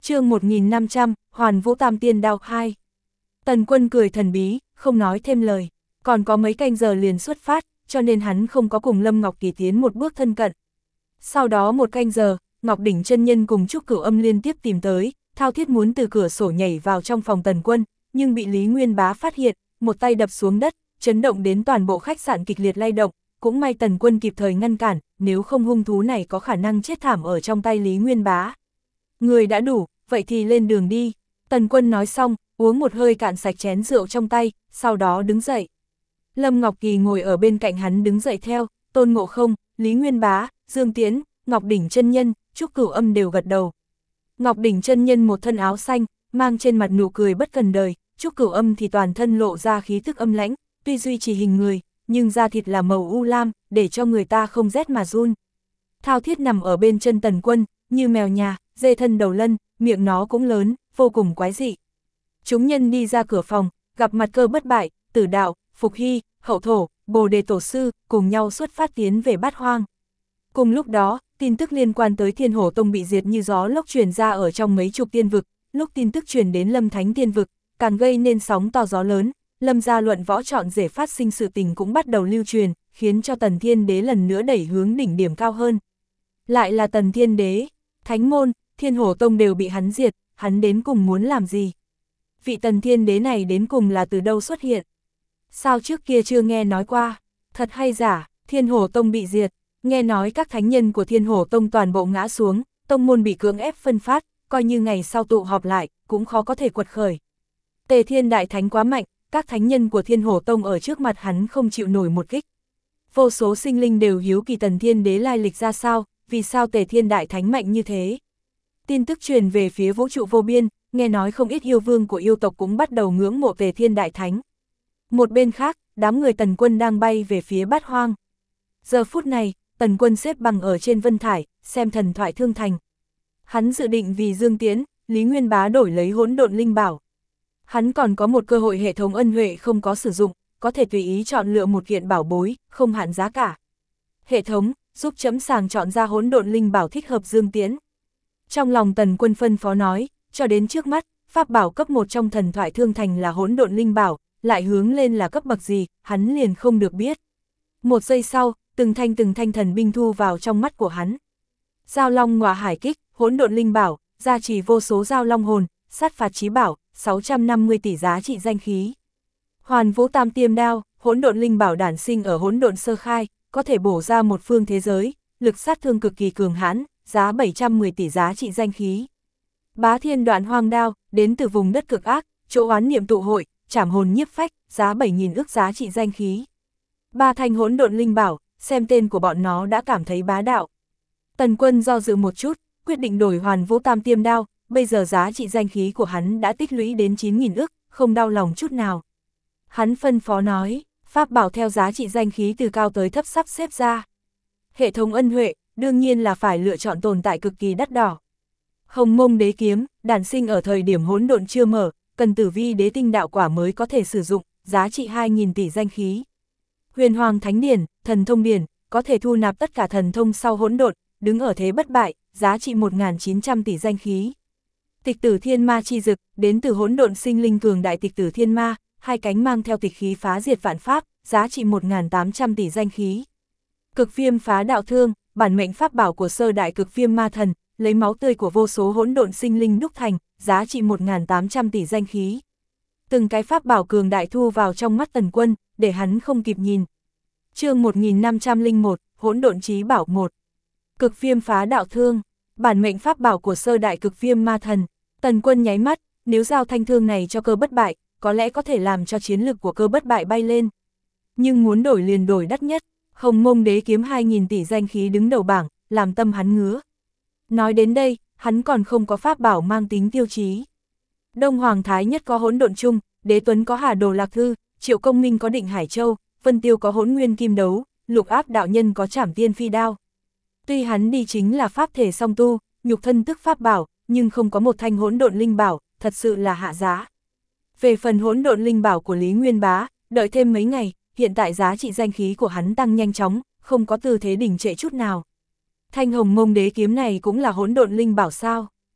Chương 1500, Hoàn Vũ Tam Tiên Đao 2. Tần Quân cười thần bí, không nói thêm lời, còn có mấy canh giờ liền xuất phát, cho nên hắn không có cùng Lâm Ngọc Kỳ tiến một bước thân cận. Sau đó một canh giờ, Ngọc Đỉnh chân nhân cùng Trúc Cửu Âm liên tiếp tìm tới, thao thiết muốn từ cửa sổ nhảy vào trong phòng Tần Quân, nhưng bị Lý Nguyên Bá phát hiện, một tay đập xuống đất, chấn động đến toàn bộ khách sạn kịch liệt lay động, cũng may Tần Quân kịp thời ngăn cản, nếu không hung thú này có khả năng chết thảm ở trong tay Lý Nguyên Bá. Người đã đủ, vậy thì lên đường đi. Tần Quân nói xong, uống một hơi cạn sạch chén rượu trong tay, sau đó đứng dậy. Lâm Ngọc Kỳ ngồi ở bên cạnh hắn đứng dậy theo, Tôn Ngộ Không, Lý Nguyên Bá, Dương Tiễn, Ngọc Đỉnh chân nhân, Trúc Cửu Âm đều gật đầu. Ngọc Đỉnh chân nhân một thân áo xanh, mang trên mặt nụ cười bất cần đời, Trúc Cửu Âm thì toàn thân lộ ra khí tức âm lãnh, tuy duy trì hình người, nhưng da thịt là màu u lam, để cho người ta không rét mà run. Thao thiết nằm ở bên chân Tần Quân, như mèo nhà, dê thân đầu lân, miệng nó cũng lớn, vô cùng quái dị. Chúng nhân đi ra cửa phòng, gặp mặt Cơ Bất Bại, Tử Đạo, Phục Hy, Hậu Thổ, Bồ Đề Tổ Sư, cùng nhau xuất phát tiến về Bát Hoang. Cùng lúc đó, tin tức liên quan tới Thiên Hổ Tông bị diệt như gió lốc truyền ra ở trong mấy chục tiên vực, lúc tin tức truyền đến Lâm Thánh tiên vực, càng gây nên sóng to gió lớn, Lâm gia luận võ chọn rể phát sinh sự tình cũng bắt đầu lưu truyền, khiến cho Tần Thiên Đế lần nữa đẩy hướng đỉnh điểm cao hơn. Lại là Tần Thiên Đế, Thánh môn, Thiên Hổ Tông đều bị hắn diệt, hắn đến cùng muốn làm gì? Vị Tần Thiên Đế này đến cùng là từ đâu xuất hiện? Sao trước kia chưa nghe nói qua? Thật hay giả, Thiên Hổ Tông bị diệt, nghe nói các thánh nhân của Thiên Hổ Tông toàn bộ ngã xuống, tông môn bị cưỡng ép phân phát, coi như ngày sau tụ họp lại, cũng khó có thể quật khởi. Tề Thiên Đại Thánh quá mạnh, các thánh nhân của Thiên Hổ Tông ở trước mặt hắn không chịu nổi một kích. Vô số sinh linh đều hiếu kỳ Tần Thiên Đế lai lịch ra sao, vì sao Tề Thiên Đại Thánh mạnh như thế. Tin tức truyền về phía vũ trụ vô biên, nghe nói không ít yêu vương của yêu tộc cũng bắt đầu ngưỡng mộ Tề Thiên Đại Thánh. Một bên khác, đám người Tần Quân đang bay về phía Bát Hoang. Giờ phút này, Tần Quân xếp bằng ở trên vân thải, xem thần thoại thương thành. Hắn dự định vì Dương Tiễn, Lý Nguyên Bá đổi lấy hỗn độn linh bảo. Hắn còn có một cơ hội hệ thống ân huệ không có sử dụng, có thể tùy ý chọn lựa một kiện bảo bối, không hạn giá cả. Hệ thống, giúp chấm sàng chọn ra hỗn độn linh bảo thích hợp Dương Tiễn. Trong lòng Tần Quân phân phó nói, cho đến trước mắt, pháp bảo cấp 1 trong thần thoại thương thành là hỗn độn linh bảo, lại hướng lên là cấp bậc gì, hắn liền không được biết. Một giây sau, từng thanh thần binh thu vào trong mắt của hắn. Giao Long Ngọa Hải Kích, hỗn độn linh bảo, gia trì vô số giao long hồn, sát phạt chí bảo, 650 tỷ giá trị danh khí. Hoàn Vũ Tam Tiêm Đao, hỗn độn linh bảo đản sinh ở hỗn độn sơ khai, có thể bổ ra một phương thế giới, lực sát thương cực kỳ cường hãn, giá 710 tỷ giá trị danh khí. Bá Thiên Đoạn Hoang Đao, đến từ vùng đất cực ác, chỗ oán niệm tụ hội, trảm hồn nhiếp phách, giá 7.000 ức giá trị danh khí. Ba thanh hỗn độn linh bảo, xem tên của bọn nó đã cảm thấy bá đạo. Tần Quân do dự một chút, quyết định đổi Hoàn Vũ Tam Tiêm Đao, bây giờ giá trị danh khí của hắn đã tích lũy đến 9.000 ức, không đau lòng chút nào. Hắn phân phó nói, pháp bảo theo giá trị danh khí từ cao tới thấp sắp xếp ra. Hệ thống ân huệ, đương nhiên là phải lựa chọn tồn tại cực kỳ đắt đỏ. Hồng Mông Đế Kiếm, đản sinh ở thời điểm hỗn độn chưa mở, cần Tử Vi Đế Tinh đạo quả mới có thể sử dụng, giá trị 2.000 tỷ danh khí. Huyền Hoàng Thánh Điển, thần thông điển, có thể thu nạp tất cả thần thông sau hỗn độn, đứng ở thế bất bại, giá trị 1.900 tỷ danh khí. Tịch Tử Thiên Ma chi dực, đến từ hỗn độn sinh linh cường đại Tịch Tử Thiên Ma, hai cánh mang theo tịch khí phá diệt vạn pháp, giá trị 1.800 tỷ danh khí. Cực Viêm Phá Đạo Thương, bản mệnh pháp bảo của sơ đại Cực Viêm Ma Thần, lấy máu tươi của vô số hỗn độn sinh linh đúc thành, giá trị 1.800 tỷ danh khí. Từng cái pháp bảo cường đại thu vào trong mắt Tần Quân, để hắn không kịp nhìn. Chương 1501, hỗn độn chí bảo 1. Cực Viêm Phá Đạo Thương, bản mệnh pháp bảo của sơ đại Cực Viêm Ma Thần. Tần Quân nháy mắt, nếu giao thanh thương này cho Cơ Bất Bại, có lẽ có thể làm cho chiến lực của Cơ Bất Bại bay lên. Nhưng muốn đổi liền đổi đắt nhất, Hồng Mông Đế Kiếm 2.000 tỷ danh khí đứng đầu bảng, làm tâm hắn ngứa. Nói đến đây, hắn còn không có pháp bảo mang tính tiêu chí. Đông Hoàng Thái Nhất có hỗn độn chung, Đế Tuấn có Hà Đồ Lạc Thư, Triệu Công Minh có Định Hải Châu, Vân Tiêu có Hỗn Nguyên Kim Đấu, Lục Áp đạo nhân có Trảm Tiên Phi Đao. Tuy hắn đi chính là pháp thể song tu, nhục thân tức pháp bảo, nhưng không có một thanh hỗn độn linh bảo, thật sự là hạ giá. Về phần hỗn độn linh bảo của Lý Nguyên Bá, đợi thêm mấy ngày, hiện tại giá trị danh khí của hắn tăng nhanh chóng, không có tư thế đỉnh trệ chút nào. Thanh Hồng Mông Đế Kiếm này cũng là hỗn độn linh bảo sao?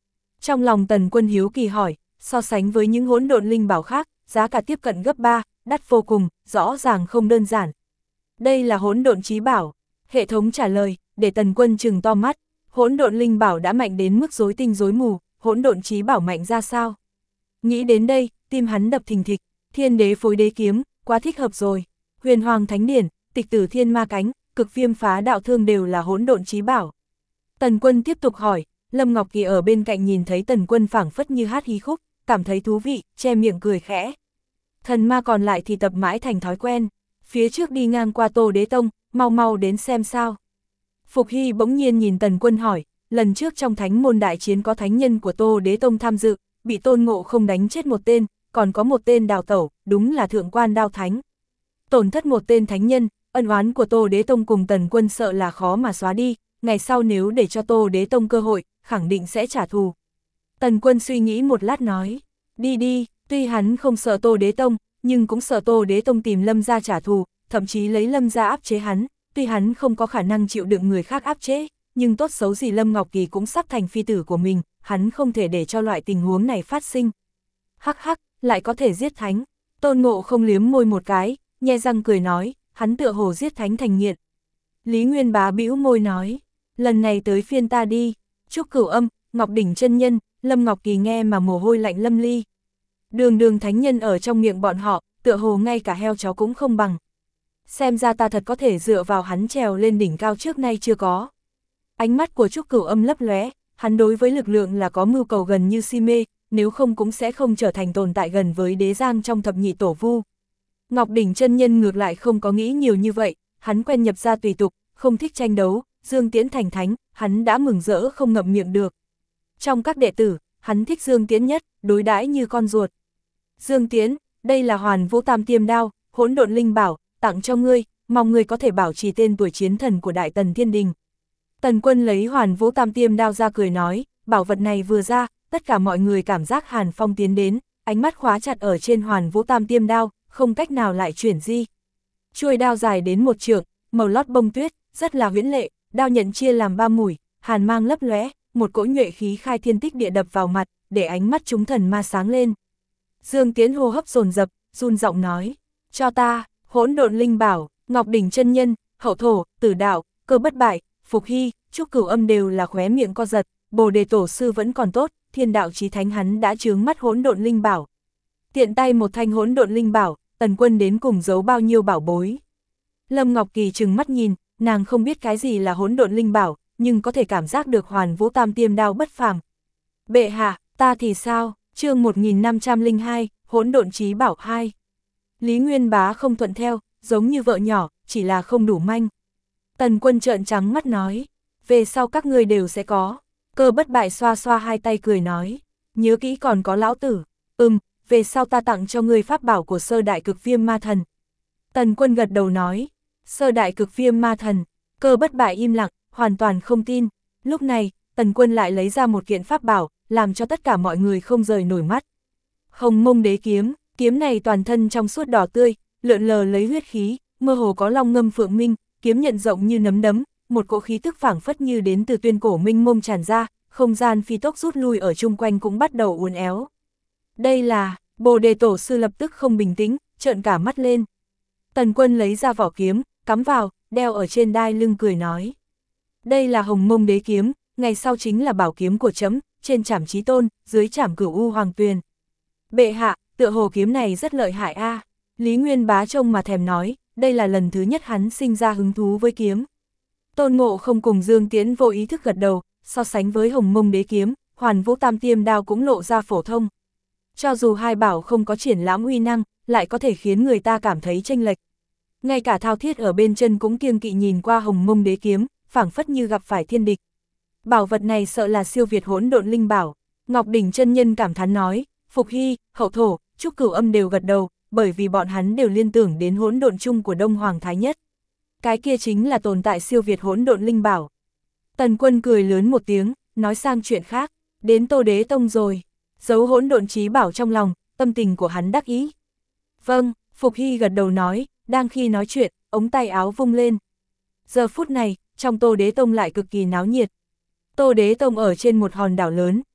Trong lòng Tần Quân hiếu kỳ hỏi, so sánh với những hỗn độn linh bảo khác, giá cả tiếp cận gấp 3, đắt vô cùng, rõ ràng không đơn giản. Đây là hỗn độn chí bảo. Hệ thống trả lời, để Tần Quân trừng to mắt, hỗn độn linh bảo đã mạnh đến mức rối tinh rối mù, hỗn độn chí bảo mạnh ra sao? Nghĩ đến đây, tim hắn đập thình thịch, Thiên Đế Phối Đế kiếm, quá thích hợp rồi. Huyền Hoàng Thánh Điển, Tịch Tử Thiên Ma Cánh, Cực Viêm Phá Đạo Thương đều là hỗn độn chí bảo. Tần Quân tiếp tục hỏi, Lâm Ngọc Kỳ ở bên cạnh nhìn thấy Tần Quân phảng phất như hát hí khúc, cảm thấy thú vị, che miệng cười khẽ. Thần ma còn lại thì tập mãi thành thói quen, phía trước đi ngang qua Tô Đế Tông, mau mau đến xem sao. Phục Hy bỗng nhiên nhìn Tần Quân hỏi, lần trước trong thánh môn đại chiến có thánh nhân của Tô Đế Tông tham dự, bị Tôn Ngộ Không đánh chết một tên, còn có một tên đào tẩu, đúng là thượng quan Đao Thánh. Tổn thất một tên thánh nhân, ân oán của Tô Đế Tông cùng Tần Quân sợ là khó mà xóa đi, ngày sau nếu để cho Tô Đế Tông cơ hội, khẳng định sẽ trả thù. Tần Quân suy nghĩ một lát nói, đi đi, tuy hắn không sợ Tô Đế Tông, nhưng cũng sợ Tô Đế Tông tìm Lâm gia trả thù, thậm chí lấy Lâm gia áp chế hắn, tuy hắn không có khả năng chịu đựng người khác áp chế, nhưng tốt xấu gì Lâm Ngọc Kỳ cũng sắp thành phi tử của mình, hắn không thể để cho loại tình huống này phát sinh. Hắc hắc, lại có thể giết thánh. Tôn Ngộ Không liếm môi một cái, nhe răng cười nói, hắn tựa hồ giết thánh thành nghiện. Lý Nguyên Bá bĩu môi nói, lần này tới phiên ta đi. Trúc Cửu Âm, Ngọc Đỉnh chân nhân, Lâm Ngọc Kỳ nghe mà mồ hôi lạnh lâm ly. Đường đường thánh nhân ở trong miệng bọn họ, tựa hồ ngay cả heo chó cũng không bằng. Xem ra ta thật có thể dựa vào hắn trèo lên đỉnh cao trước nay chưa có. Ánh mắt của Trúc Cửu Âm lấp lóe, hắn đối với lực lượng là có mưu cầu gần như si mê, nếu không cũng sẽ không trở thành tồn tại gần với Đế Giang trong thập nhị tổ vu. Ngọc Đỉnh chân nhân ngược lại không có nghĩ nhiều như vậy, hắn quen nhập gia tùy tục, không thích tranh đấu, Dương Tiễn thành thánh, hắn đã mừng rỡ không ngậm miệng được. Trong các đệ tử, hắn thích Dương Tiễn nhất, đối đãi như con ruột. Dương Tiễn, đây là Hoàn Vũ Tam Tiêm Đao, hỗn độn linh bảo, tặng cho ngươi, mong ngươi có thể bảo trì tên tuổi chiến thần của Đại Tần Thiên Đình. Tần Quân lấy Hoàn Vũ Tam Tiêm Đao ra cười nói, bảo vật này vừa ra, tất cả mọi người cảm giác hàn phong tiến đến, ánh mắt khóa chặt ở trên Hoàn Vũ Tam Tiêm Đao, không cách nào lại chuyển di. Chuôi đao dài đến 1 trượng, màu lót bông tuyết, rất là huyễn lệ, đao nhận chia làm 3 mũi, hàn mang lấp lóe, một cỗ nhuệ khí khai thiên tích địa đập vào mặt, để ánh mắt chúng thần ma sáng lên. Dương Tiễn hô hấp dồn dập, run giọng nói, cho ta, hỗn độn linh bảo, Ngọc Đỉnh chân nhân, Hậu Thổ, Tử Đạo, Cơ Bất Bại, Phục Hy, Trúc Cửu Âm đều là khóe miệng co giật, Bồ Đề Tổ sư vẫn còn tốt, Thiên Đạo Chí Thánh hắn đã chướng mắt hỗn độn linh bảo. Tiện tay một thanh hỗn độn linh bảo, Tần Quân đến cùng giấu bao nhiêu bảo bối. Lâm Ngọc Kỳ trừng mắt nhìn, nàng không biết cái gì là hỗn độn linh bảo, nhưng có thể cảm giác được Hoàn Vũ Tam Tiêm Đao bất phàm. Bệ hạ, ta thì sao? Chương 1502, hỗn độn chí bảo 2. Lý Nguyên Bá không thuận theo, giống như vợ nhỏ, chỉ là không đủ manh. Tần Quân trợn trắng mắt nói, về sau các ngươi đều sẽ có. Cơ Bất Bại xoa xoa hai tay cười nói, nhớ kỹ còn có lão tử, về sau ta tặng cho ngươi pháp bảo của Sơ Đại Cực Viêm Ma Thần. Tần Quân gật đầu nói, Sơ Đại Cực Viêm Ma Thần. Cơ Bất Bại im lặng, hoàn toàn không tin. Lúc này, Tần Quân lại lấy ra một kiện pháp bảo, làm cho tất cả mọi người không rời nổi mắt. Hồng Mông Đế kiếm, kiếm này toàn thân trong suốt đỏ tươi, lượn lờ lấy huyết khí, mơ hồ có long ngâm phượng minh, kiếm nhận rộng như nấm đấm, một cỗ khí tức phảng phất như đến từ tuyên cổ minh mông tràn ra, không gian phi tốc rút lui ở chung quanh cũng bắt đầu uốn éo. Đây là, Bồ Đề Tổ sư lập tức không bình tĩnh, trợn cả mắt lên. Tần Quân lấy ra vỏ kiếm, cắm vào, đeo ở trên đai lưng cười nói. Đây là Hồng Mông Đế kiếm, ngày sau chính là bảo kiếm của trẫm, trên trảm Chí Tôn, dưới trảm Cửu U Hoàng Tuyền. Bệ hạ, tựa hồ kiếm này rất lợi hại a. Lý Nguyên Bá trông mà thèm nói, đây là lần thứ nhất hắn sinh ra hứng thú với kiếm. Tôn Ngộ Không cùng Dương Tiễn vô ý thức gật đầu, so sánh với Hồng Mông Đế kiếm, Hoàn Vũ Tam Tiêm Đao cũng lộ ra phổ thông. Cho dù hai bảo không có triển lãm uy năng, lại có thể khiến người ta cảm thấy chênh lệch. Ngay cả Thao Thiết ở bên chân cũng kiêng kỵ nhìn qua Hồng Mông Đế kiếm, phảng phất như gặp phải thiên địch. Bảo vật này sợ là siêu việt hỗn độn linh bảo. Ngọc Đỉnh chân nhân cảm thán nói, Phục Hy, Hậu Thổ, Trúc Cửu Âm đều gật đầu, bởi vì bọn hắn đều liên tưởng đến hỗn độn chung của Đông Hoàng Thái Nhất. Cái kia chính là tồn tại siêu việt hỗn độn linh bảo. Tần Quân cười lớn một tiếng, nói sang chuyện khác, đến Tô Đế Tông rồi. Giấu hỗn độn chí bảo trong lòng, tâm tình của hắn đắc ý. Vâng, Phục Hy gật đầu nói, đang khi nói chuyện, ống tay áo vung lên. Giờ phút này, trong Tô Đế Tông lại cực kỳ náo nhiệt. Tô Đế Tông ở trên một hòn đảo lớn,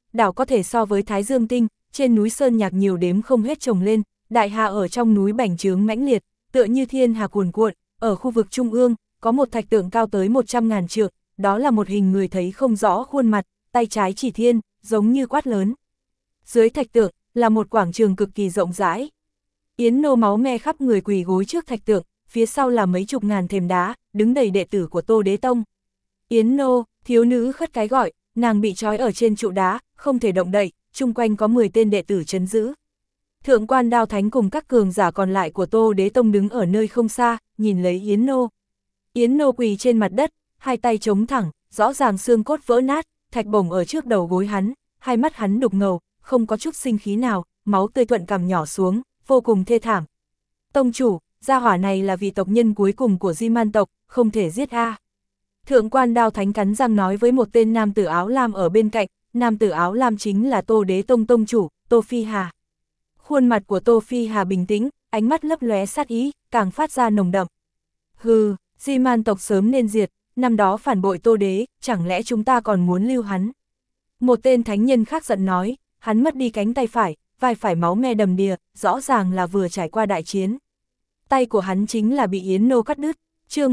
đảo có thể so với Thái Dương Tinh, trên núi sơn nhạc nhiều đếm không hết trồng lên, đại hà ở trong núi bành trướng mãnh liệt, tựa như thiên hà cuồn cuộn, ở khu vực trung ương, có một thạch tượng cao tới 100.000 trượng, đó là một hình người thấy không rõ khuôn mặt, tay trái chỉ thiên, giống như quát lớn. Dưới thạch tượng, là một quảng trường cực kỳ rộng rãi. Yến Nô máu me khắp người quỳ gối trước thạch tượng, phía sau là mấy chục ngàn thềm đá, đứng đầy đệ tử của Tô Đế Tông. Yến Nô, thiếu nữ khất cái gọi, nàng bị trói ở trên trụ đá, không thể động đậy, chung quanh có 10 tên đệ tử trấn giữ. Thượng quan Đao Thánh cùng các cường giả còn lại của Tô Đế Tông đứng ở nơi không xa, nhìn lấy Yến Nô. Yến Nô quỳ trên mặt đất, hai tay chống thẳng, rõ ràng xương cốt vỡ nát, thạch bổng ở trước đầu gối hắn, hai mắt hắn đục ngầu, không có chút sinh khí nào, máu tươi thuận cằm nhỏ xuống, vô cùng thê thảm. Tông chủ, gia hỏa này là vị tộc nhân cuối cùng của Di Man tộc, không thể giết a. Thượng quan Đao Thánh cắn răng nói với một tên nam tử áo lam ở bên cạnh, nam tử áo lam chính là Tô Đế Tông tông chủ, Tô Phi Hà. Khuôn mặt của Tô Phi Hà bình tĩnh, ánh mắt lấp lóe sát ý, càng phát ra nồng đậm. Hừ, Di Man tộc sớm nên diệt, năm đó phản bội Tô Đế, chẳng lẽ chúng ta còn muốn lưu hắn? Một tên thánh nhân khác giận nói, hắn mất đi cánh tay phải, vai phải máu me đầm đìa, rõ ràng là vừa trải qua đại chiến. Tay của hắn chính là bị Yến Nô cắt đứt, chương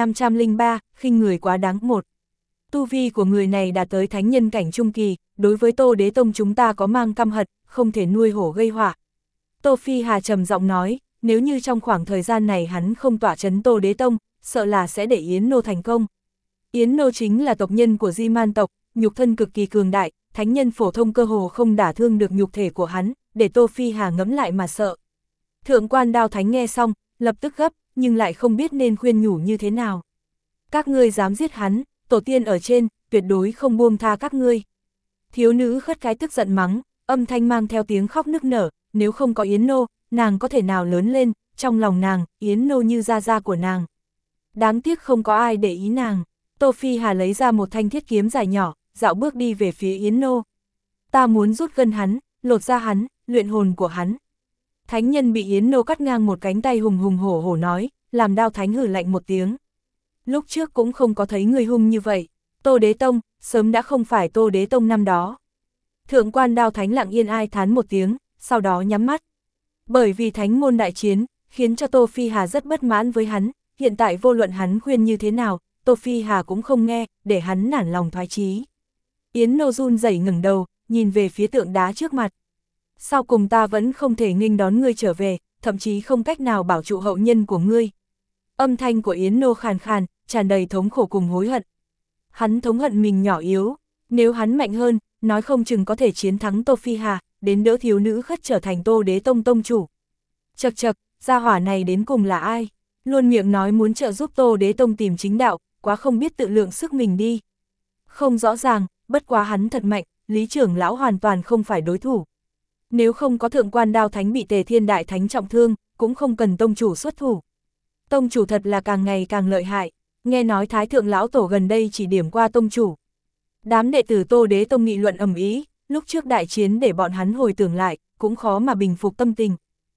1503, khinh người quá đáng một. Tu vi của người này đã tới thánh nhân cảnh trung kỳ, đối với Tô Đế Tông chúng ta có mang căm hận, không thể nuôi hổ gây họa. Tô Phi Hà trầm giọng nói, nếu như trong khoảng thời gian này hắn không tỏa chấn Tô Đế Tông, sợ là sẽ để Yến Nô thành công. Yến Nô chính là tộc nhân của Di Man tộc, nhục thân cực kỳ cường đại, thánh nhân phổ thông cơ hồ không đả thương được nhục thể của hắn, để Tô Phi Hà ngẫm lại mà sợ. Thượng quan Đao Thánh nghe xong, lập tức gấp, nhưng lại không biết nên khuyên nhủ như thế nào. Các ngươi dám giết hắn, tổ tiên ở trên, tuyệt đối không buông tha các ngươi. Thiếu nữ khất cái tức giận mắng, âm thanh mang theo tiếng khóc nức nở, nếu không có Yến Nô, nàng có thể nào lớn lên, trong lòng nàng, Yến Nô như gia gia của nàng. Đáng tiếc không có ai để ý nàng. Tô Phi Hà lấy ra một thanh thiết kiếm dài nhỏ, dạo bước đi về phía Yến Nô. Ta muốn rút gân hắn, lột da hắn, luyện hồn của hắn. Thánh nhân bị Yến Nô cắt ngang một cánh tay hùng hùng hổ hổ nói, làm Đao Thánh hừ lạnh một tiếng. Lúc trước cũng không có thấy người hung như vậy, Tô Đế Tông, sớm đã không phải Tô Đế Tông năm đó. Thượng quan Đao Thánh lặng yên ai thán một tiếng, sau đó nhắm mắt. Bởi vì thánh môn đại chiến, khiến cho Tô Phi Hà rất bất mãn với hắn, hiện tại vô luận hắn khuyên như thế nào, Tô Phi Hà cũng không nghe, để hắn nản lòng thoái chí. Yến Nô run rẩy ngẩng đầu, nhìn về phía tượng đá trước mặt. Sau cùng ta vẫn không thể nghênh đón ngươi trở về, thậm chí không cách nào bảo trụ hậu nhân của ngươi. Âm thanh của Yến Nô khàn khàn, tràn đầy thống khổ cùng hối hận. Hắn thống hận mình nhỏ yếu, nếu hắn mạnh hơn, nói không chừng có thể chiến thắng Tô Phi Hà, đến đỡ thiếu nữ khất trở thành Tô Đế Tông tông chủ. Chậc chậc, gia hỏa này đến cùng là ai? Luôn miệng nói muốn trợ giúp Tô Đế Tông tìm chính đạo, quá không biết tự lượng sức mình đi. Không rõ ràng, bất quá hắn thật mạnh, Lý trưởng lão hoàn toàn không phải đối thủ. Nếu không có thượng quan Đao Thánh bị Tề Thiên Đại Thánh trọng thương, cũng không cần tông chủ xuất thủ. Tông chủ thật là càng ngày càng lợi hại, nghe nói Thái thượng lão tổ gần đây chỉ điểm qua tông chủ. Đám đệ tử Tô Đế Tông nghị luận ầm ĩ, lúc trước đại chiến để bọn hắn hồi tưởng lại, cũng khó mà bình phục tâm tình.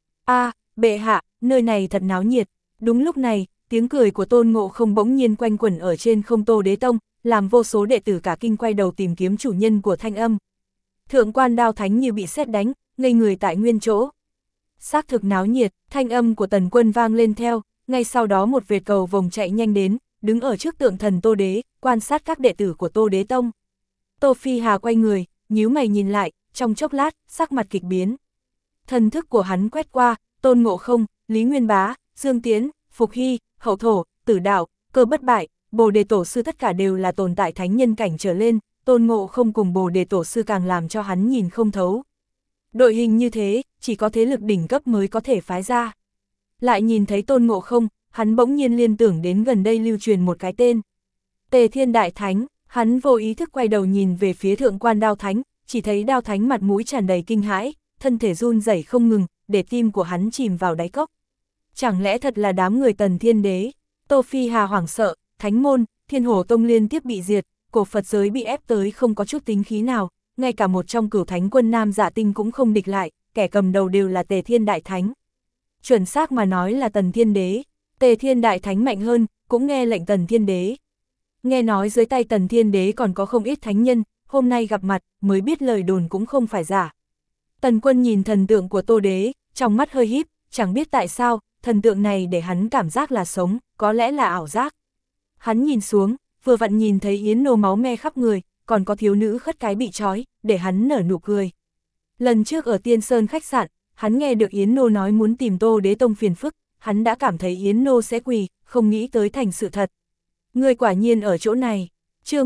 Bệ hạ, nơi này thật náo nhiệt. Đúng lúc này, tiếng cười của Tôn Ngộ Không bỗng nhiên quanh quẩn ở trên không Tô Đế Tông, làm vô số đệ tử cả kinh quay đầu tìm kiếm chủ nhân của thanh âm. Thượng quan Đao Thánh như bị sét đánh, ngây người tại nguyên chỗ. Xác thực náo nhiệt, thanh âm của Tần Quân vang lên theo, ngay sau đó một vệt cầu vồng chạy nhanh đến, đứng ở trước tượng thần Tô Đế, quan sát các đệ tử của Tô Đế Tông. Tô Phi Hà quay người, nhíu mày nhìn lại, trong chốc lát, sắc mặt kịch biến. Thần thức của hắn quét qua, Tôn Ngộ Không, Lý Nguyên Bá, Dương Tiến, Phục Hy, Hậu Thổ, Tử Đạo, Cơ Bất Bại, Bồ Đề Tổ Sư tất cả đều là tồn tại thánh nhân cảnh trở lên, Tôn Ngộ Không cùng Bồ Đề Tổ Sư càng làm cho hắn nhìn không thấu. Đội hình như thế, chỉ có thế lực đỉnh cấp mới có thể phái ra. Lại nhìn thấy Tôn Ngộ Không, hắn bỗng nhiên liên tưởng đến gần đây lưu truyền một cái tên. Tề Thiên Đại Thánh, hắn vô ý thức quay đầu nhìn về phía thượng quan Đao Thánh, chỉ thấy Đao Thánh mặt mũi tràn đầy kinh hãi, thân thể run rẩy không ngừng, để tim của hắn chìm vào đáy cốc. Chẳng lẽ thật là đám người Tần Thiên Đế? Tô Phi Hà hoảng sợ, Thánh môn, Thiên Hổ Tông liên tiếp bị diệt, cổ Phật giới bị ép tới không có chút tính khí nào, ngay cả một trong cửu thánh quân Nam Dạ Tinh cũng không địch lại, kẻ cầm đầu đều là Tề Thiên Đại Thánh. Chuẩn xác mà nói là Tần Thiên Đế, Tề Thiên Đại Thánh mạnh hơn, cũng nghe lệnh Tần Thiên Đế. Nghe nói dưới tay Tần Thiên Đế còn có không ít thánh nhân, hôm nay gặp mặt, mới biết lời đồn cũng không phải giả. Tần Quân nhìn thần tượng của Tô Đế, trong mắt hơi híp, chẳng biết tại sao, thần tượng này để hắn cảm giác là sống, có lẽ là ảo giác. Hắn nhìn xuống, vừa vặn nhìn thấy Yến Nô máu me khắp người, còn có thiếu nữ khất cái bị trói, để hắn nở nụ cười. Lần trước ở Tiên Sơn khách sạn, hắn nghe được Yến Nô nói muốn tìm Tô Đế tông phiền phức, hắn đã cảm thấy Yến Nô sẽ quỳ, không nghĩ tới thành sự thật. Người quả nhiên ở chỗ này. Chương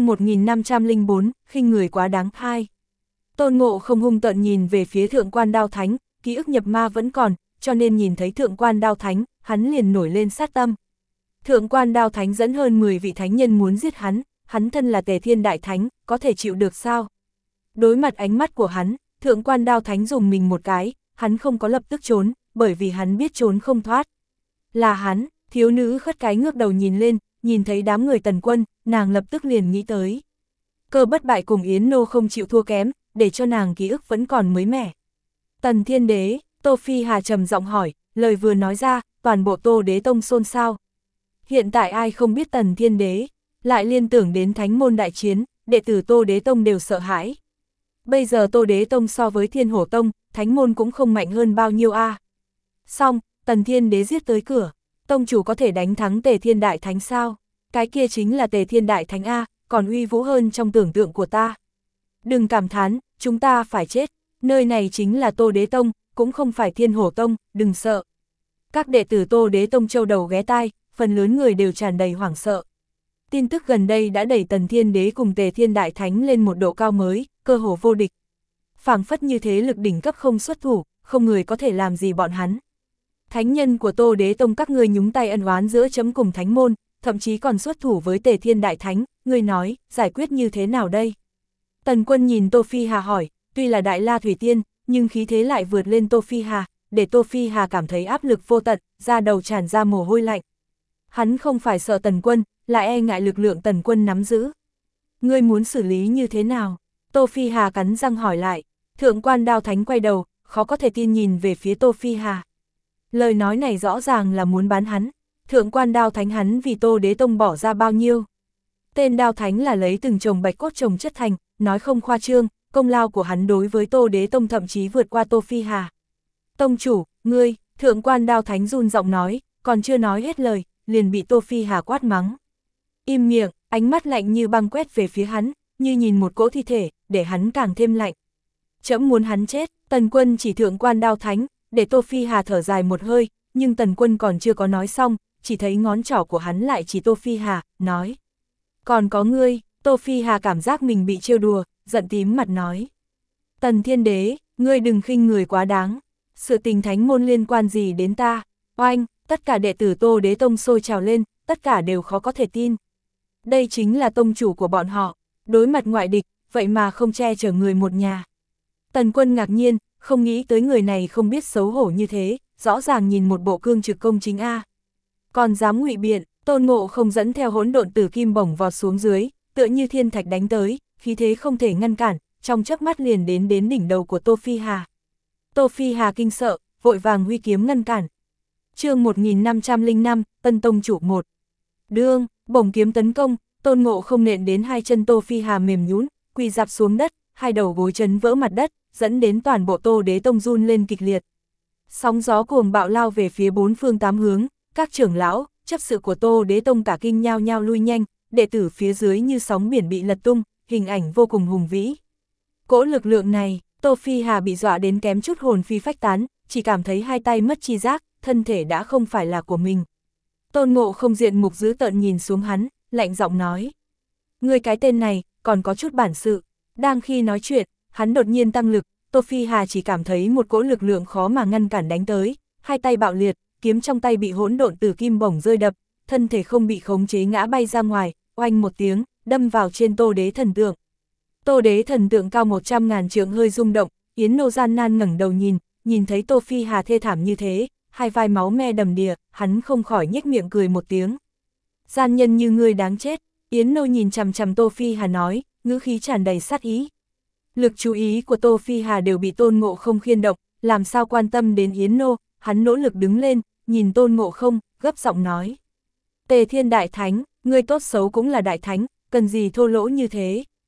1504, khinh người quá đáng 2. Tôn Ngộ không hung tợn nhìn về phía Thượng Quan Đao Thánh, ký ức nhập ma vẫn còn, cho nên nhìn thấy Thượng Quan Đao Thánh, hắn liền nổi lên sát tâm. Thượng Quan Đao Thánh dẫn hơn 10 vị thánh nhân muốn giết hắn thân là Tề Thiên Đại Thánh, có thể chịu được sao? Đối mặt ánh mắt của hắn, Thượng Quan Đao Thánh dùng mình một cái, hắn không có lập tức trốn, bởi vì hắn biết trốn không thoát. Là hắn, thiếu nữ khất cái ngước đầu nhìn lên, nhìn thấy đám người Tần Quân, nàng lập tức liền nghĩ tới. Cơ bất bại cùng Yến Nô không chịu thua kém, để cho nàng ký ức vẫn còn mới mẻ. Tần Thiên Đế, Tô Phi Hà trầm giọng hỏi, lời vừa nói ra, toàn bộ Tô Đế tông xôn xao. Hiện tại ai không biết Tần Thiên Đế, lại liên tưởng đến thánh môn đại chiến, đệ tử Tô Đế tông đều sợ hãi. Bây giờ Tô Đế tông so với Thiên Hổ tông, thánh môn cũng không mạnh hơn bao nhiêu a. Xong, Tần Thiên Đế giết tới cửa, tông chủ có thể đánh thắng Tề Thiên Đại Thánh sao? Cái kia chính là Tề Thiên Đại Thánh a, còn uy vũ hơn trong tưởng tượng của ta. Đừng cảm thán, chúng ta phải chết, nơi này chính là Tô Đế tông, cũng không phải Thiên Hổ tông, đừng sợ. Các đệ tử Tô Đế tông châu đầu ghé tai, phần lớn người đều tràn đầy hoảng sợ. Tin tức gần đây đã đẩy Tần Thiên Đế cùng Tề Thiên Đại Thánh lên một độ cao mới, cơ hồ vô địch. Phảng phất như thế lực đỉnh cấp không xuất thủ, không người có thể làm gì bọn hắn. Thánh nhân của Tô Đế tông các ngươi nhúng tay ân oán giữa chấm cùng thánh môn, thậm chí còn xuất thủ với Tề Thiên Đại Thánh, ngươi nói, giải quyết như thế nào đây? Tần Quân nhìn Tô Phi Hà hỏi, tuy là Đại La Thủy Tiên, nhưng khí thế lại vượt lên Tô Phi Hà, để Tô Phi Hà cảm thấy áp lực vô tận, da đầu tràn ra mồ hôi lạnh. Hắn không phải sợ Tần Quân, lại e ngại lực lượng Tần Quân nắm giữ. Ngươi muốn xử lý như thế nào? Tô Phi Hà cắn răng hỏi lại. Thượng Quan Đao Thánh quay đầu, khó có thể tin nhìn về phía Tô Phi Hà. Lời nói này rõ ràng là muốn bán hắn. Thượng Quan Đao Thánh hắn vì Tô Đế tông bỏ ra bao nhiêu? Tên Đao Thánh là lấy từng chồng bạch cốt trồng chất thành, nói không khoa trương, công lao của hắn đối với Tô Đế tông thậm chí vượt qua Tô Phi Hà. Tông chủ, ngươi, Thượng Quan Đao Thánh run giọng nói, còn chưa nói hết lời, liền bị Tô Phi Hà quát mắng. Im miệng, ánh mắt lạnh như băng quét về phía hắn, như nhìn một cỗ thi thể, để hắn càng thêm lạnh. Trẫm muốn hắn chết. Tần Quân chỉ Thượng Quan Đao Thánh, để Tô Phi Hà thở dài một hơi, nhưng Tần Quân còn chưa có nói xong, chỉ thấy ngón trỏ của hắn lại chỉ Tô Phi Hà, nói. Còn có ngươi. Tô Phi Hà cảm giác mình bị trêu đùa, giận tím mặt nói. Tần Thiên Đế, ngươi đừng khinh người quá đáng. Sự tình thánh môn liên quan gì đến ta? Oanh, tất cả đệ tử Tô Đế tông sôi trào lên, tất cả đều khó có thể tin. Đây chính là tông chủ của bọn họ, đối mặt ngoại địch, vậy mà không che chở người một nhà. Tần Quân ngạc nhiên, không nghĩ tới người này không biết xấu hổ như thế, rõ ràng nhìn một bộ cương trực công chính a. Còn dám ngụy biện, Tôn Ngộ không dẫn theo hỗn độn tử kim bổng vọt xuống dưới, tựa như thiên thạch đánh tới, khí thế không thể ngăn cản, trong chớp mắt liền đến đỉnh đầu của Tô Phi Hà. Tô Phi Hà kinh sợ, vội vàng huy kiếm ngăn cản. Chương 1505, Tân Tông chủ 1. Đương, bổng kiếm tấn công, Tôn Ngộ không nện đến hai chân Tô Phi Hà mềm nhũn, quỳ rạp xuống đất, hai đầu gối chấn vỡ mặt đất, dẫn đến toàn bộ Tô Đế tông run lên kịch liệt. Sóng gió cuồng bạo lao về phía bốn phương tám hướng, các trưởng lão, chấp sự của Tô Đế tông cả kinh nhao nhao lui nhanh, đệ tử phía dưới như sóng biển bị lật tung, hình ảnh vô cùng hùng vĩ. Cỗ lực lượng này, Tô Phi Hà bị dọa đến kém chút hồn phi phách tán, chỉ cảm thấy hai tay mất chi giác, thân thể đã không phải là của mình. Tôn Ngộ không diện mục dữ tợn nhìn xuống hắn, lạnh giọng nói. Ngươi cái tên này, còn có chút bản sự. Đang khi nói chuyện, hắn đột nhiên tăng lực, Tô Phi Hà chỉ cảm thấy một cỗ lực lượng khó mà ngăn cản đánh tới, hai tay bạo liệt, kiếm trong tay bị hỗn độn tử kim bổng rơi đập, thân thể không bị khống chế ngã bay ra ngoài, oanh một tiếng, đâm vào trên Tô Đế thần tượng. Tô Đế thần tượng cao 100.000 trượng hơi rung động, Yến Nô gian nan ngẩng đầu nhìn thấy Tô Phi Hà thê thảm như thế, hai vai máu me đầm đìa, hắn không khỏi nhếch miệng cười một tiếng. Gian nhân như ngươi đáng chết, Yến Nô nhìn chằm chằm Tô Phi Hà nói, ngữ khí tràn đầy sát ý. Lực chú ý của Tô Phi Hà đều bị Tôn Ngộ không khiên động, làm sao quan tâm đến Yến Nô, hắn nỗ lực đứng lên, nhìn Tôn Ngộ không, gấp giọng nói. Tề Thiên Đại Thánh, ngươi tốt xấu cũng là Đại Thánh, cần gì thô lỗ như thế?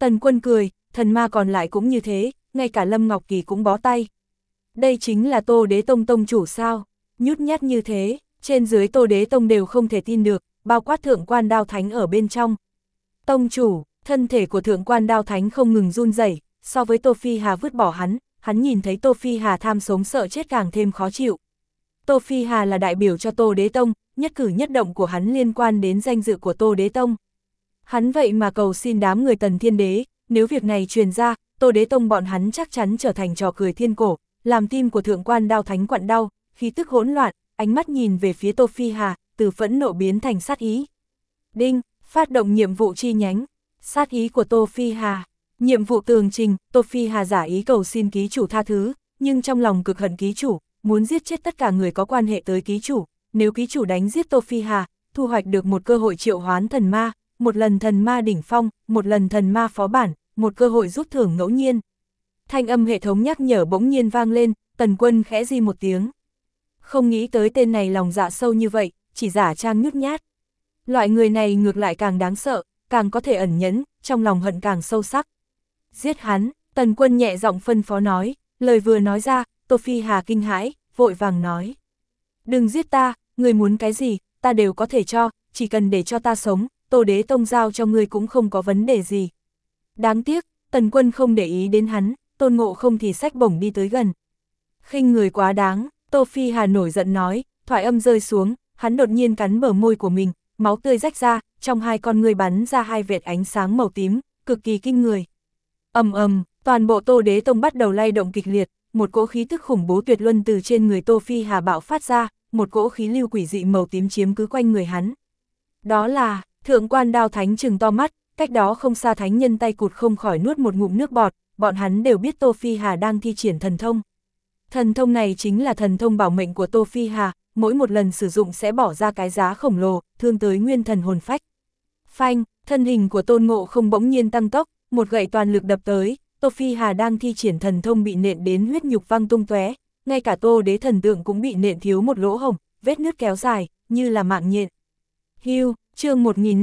Tần Quân cười, thần ma còn lại cũng như thế, ngay cả Lâm Ngọc Kỳ cũng bó tay. Đây chính là Tô Đế Tông tông chủ sao, nhút nhát như thế, trên dưới Tô Đế Tông đều không thể tin được, bao quát Thượng Quan Đao Thánh ở bên trong. Tông chủ, thân thể của Thượng Quan Đao Thánh không ngừng run rẩy, so với Tô Phi Hà vứt bỏ hắn nhìn thấy Tô Phi Hà tham sống sợ chết càng thêm khó chịu. Tô Phi Hà là đại biểu cho Tô Đế Tông, nhất cử nhất động của hắn liên quan đến danh dự của Tô Đế Tông. Hắn vậy mà cầu xin đám người Tần Thiên Đế, nếu việc này truyền ra, Tô Đế Tông bọn hắn chắc chắn trở thành trò cười thiên cổ, làm tim của Thượng Quan Đao Thánh quặn đau, khí tức hỗn loạn, ánh mắt nhìn về phía Tô Phi Hà, từ phẫn nộ biến thành sát ý. Đinh, phát động nhiệm vụ chi nhánh, sát ý của Tô Phi Hà. Nhiệm vụ tường trình, Tô Phi Hà giả ý cầu xin ký chủ tha thứ, nhưng trong lòng cực hận ký chủ, muốn giết chết tất cả người có quan hệ tới ký chủ. Nếu ký chủ đánh giết Tô Phi Hà, thu hoạch được một cơ hội triệu hoán thần ma, một lần thần ma đỉnh phong, một lần thần ma phó bản, một cơ hội rút thưởng ngẫu nhiên. Thanh âm hệ thống nhắc nhở bỗng nhiên vang lên, Tần Quân khẽ di một tiếng. Không nghĩ tới tên này lòng dạ sâu như vậy, chỉ giả trang nhút nhát. Loại người này ngược lại càng đáng sợ, càng có thể ẩn nhẫn, trong lòng hận càng sâu sắc. Giết hắn, Tần Quân nhẹ giọng phân phó nói, lời vừa nói ra, Tô Phi Hà kinh hãi, vội vàng nói. Đừng giết ta, người muốn cái gì, ta đều có thể cho, chỉ cần để cho ta sống, Tô Đế Tông giao cho ngươi cũng không có vấn đề gì. Đáng tiếc, Tần Quân không để ý đến hắn, Tôn Ngộ Không thì xách bổng đi tới gần. Khinh người quá đáng, Tô Phi Hà nổi giận nói, thoại âm rơi xuống, hắn đột nhiên cắn bờ môi của mình, máu tươi rách ra, trong hai con ngươi bắn ra hai vệt ánh sáng màu tím, cực kỳ kinh người. Ầm ầm, toàn bộ Tô Đế Tông bắt đầu lay động kịch liệt, một cỗ khí tức khủng bố tuyệt luân từ trên người Tô Phi Hà bạo phát ra, một cỗ khí lưu quỷ dị màu tím chiếm cứ quanh người hắn. Đó là, Thượng Quan Đao Thánh trừng to mắt, cách đó không xa thánh nhân tay cụt không khỏi nuốt một ngụm nước bọt, bọn hắn đều biết Tô Phi Hà đang thi triển thần thông. Thần thông này chính là thần thông bảo mệnh của Tô Phi Hà, mỗi một lần sử dụng sẽ bỏ ra cái giá khổng lồ, thương tới nguyên thần hồn phách. Phanh, thân hình của Tôn Ngộ Không bỗng nhiên tăng tốc, một gậy toàn lực đập tới, Tô Phi Hà đang thi triển thần thông bị nện đến huyết nhục văng tung tóe, ngay cả Tô Đế thần tượng cũng bị nện thiếu một lỗ hổng, vết nứt kéo dài, như là mạng nhện. Hưu, chương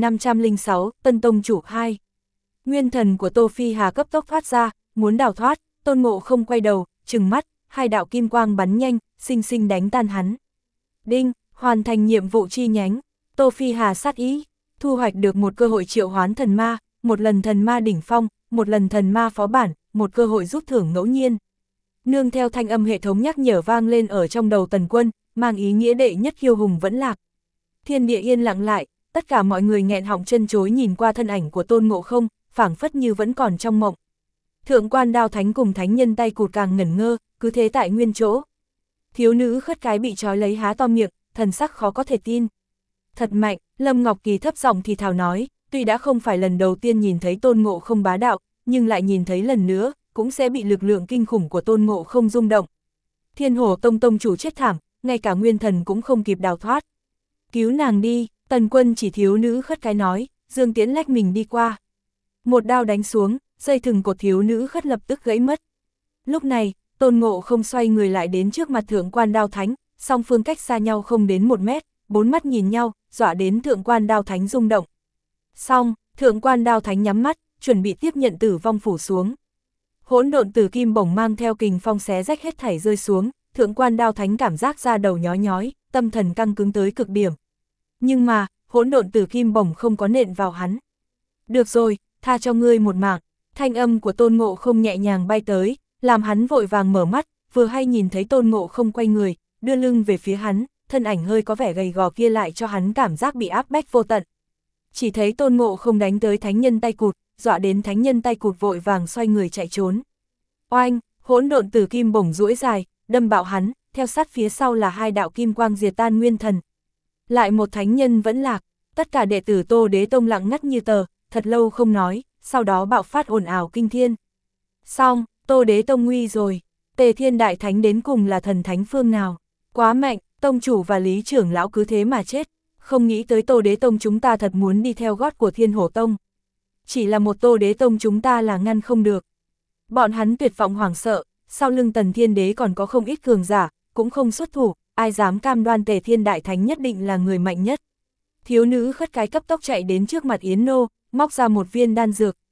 1506, Tân Tông chủ 2. Nguyên thần của Tô Phi Hà cấp tốc thoát ra, muốn đào thoát, Tôn Ngộ Không quay đầu, trừng mắt, hai đạo kim quang bắn nhanh, xinh xinh đánh tan hắn. Đinh, hoàn thành nhiệm vụ chi nhánh, Tô Phi Hà sát ý, thu hoạch được một cơ hội triệu hoán thần ma, một lần thần ma đỉnh phong, một lần thần ma phó bản, một cơ hội rút thưởng ngẫu nhiên. Nương theo thanh âm hệ thống nhắc nhở vang lên ở trong đầu Tần Quân, mang ý nghĩa đệ nhất kiêu hùng vẫn lạc. Thiên địa yên lặng lại, tất cả mọi người nghẹn họng chân chối nhìn qua thân ảnh của Tôn Ngộ Không, phảng phất như vẫn còn trong mộng. Thượng Quan Đao Thánh cùng thánh nhân tay cụt càng ngẩn ngơ, cứ thế tại nguyên chỗ. Thiếu nữ khất cái bị trói lấy há to miệng, thần sắc khó có thể tin. Thật mạnh, Lâm Ngọc Kỳ thấp giọng thì thào nói, tuy đã không phải lần đầu tiên nhìn thấy Tôn Ngộ Không bá đạo, nhưng lại nhìn thấy lần nữa, cũng sẽ bị lực lượng kinh khủng của Tôn Ngộ Không rung động. Thiên Hổ Tông tông chủ chết thảm, ngay cả nguyên thần cũng không kịp đào thoát. Cứu nàng đi, Tần Quân chỉ thiếu nữ khất cái nói, Dương Tiễn lách mình đi qua. Một đao đánh xuống, dây thừng cột thiếu nữ khất lập tức gãy mất. Lúc này, Tôn Ngộ Không xoay người lại đến trước mặt Thượng Quan Đao Thánh, song phương cách xa nhau không đến 1 mét, 4 mắt nhìn nhau, dọa đến Thượng Quan Đao Thánh rung động. Xong, Thượng Quan Đao Thánh nhắm mắt, chuẩn bị tiếp nhận tử vong phủ xuống. Hỗn độn tử kim bổng mang theo kình phong xé rách hết thảy rơi xuống, Thượng Quan Đao Thánh cảm giác da đầu nhói nhói, tâm thần căng cứng tới cực điểm. Nhưng mà, hỗn độn tử kim bổng không có nện vào hắn. Được rồi, tha cho ngươi một mạng, thanh âm của Tôn Ngộ Không nhẹ nhàng bay tới, làm hắn vội vàng mở mắt, vừa hay nhìn thấy Tôn Ngộ Không quay người, đưa lưng về phía hắn, thân ảnh hơi có vẻ gầy gò kia lại cho hắn cảm giác bị áp bách vô tận. Chỉ thấy Tôn Ngộ Không đánh tới thánh nhân tay cụt, dọa đến thánh nhân tay cụt vội vàng xoay người chạy trốn. Oanh, hỗn độn tử kim bổng duỗi dài, đâm bạo hắn, theo sát phía sau là hai đạo kim quang diệt tan nguyên thần. Lại một thánh nhân vẫn lạc, tất cả đệ tử Tô Đế Tông lặng ngắt như tờ, thật lâu không nói, sau đó bạo phát ồn ào kinh thiên. Xong, Tô Đế Tông nguy rồi, Tề Thiên Đại Thánh đến cùng là thần thánh phương nào? Quá mạnh, tông chủ và lý trưởng lão cứ thế mà chết, không nghĩ tới Tô Đế Tông chúng ta thật muốn đi theo gót của Thiên Hổ Tông. Chỉ là một Tô Đế Tông chúng ta là ngăn không được. Bọn hắn tuyệt vọng hoảng sợ, sau lưng Tần Thiên Đế còn có không ít cường giả, cũng không xuất thủ, ai dám cam đoan Tề Thiên Đại Thánh nhất định là người mạnh nhất. Thiếu nữ khất cái cấp tốc chạy đến trước mặt Yến Nô, móc ra một viên đan dược,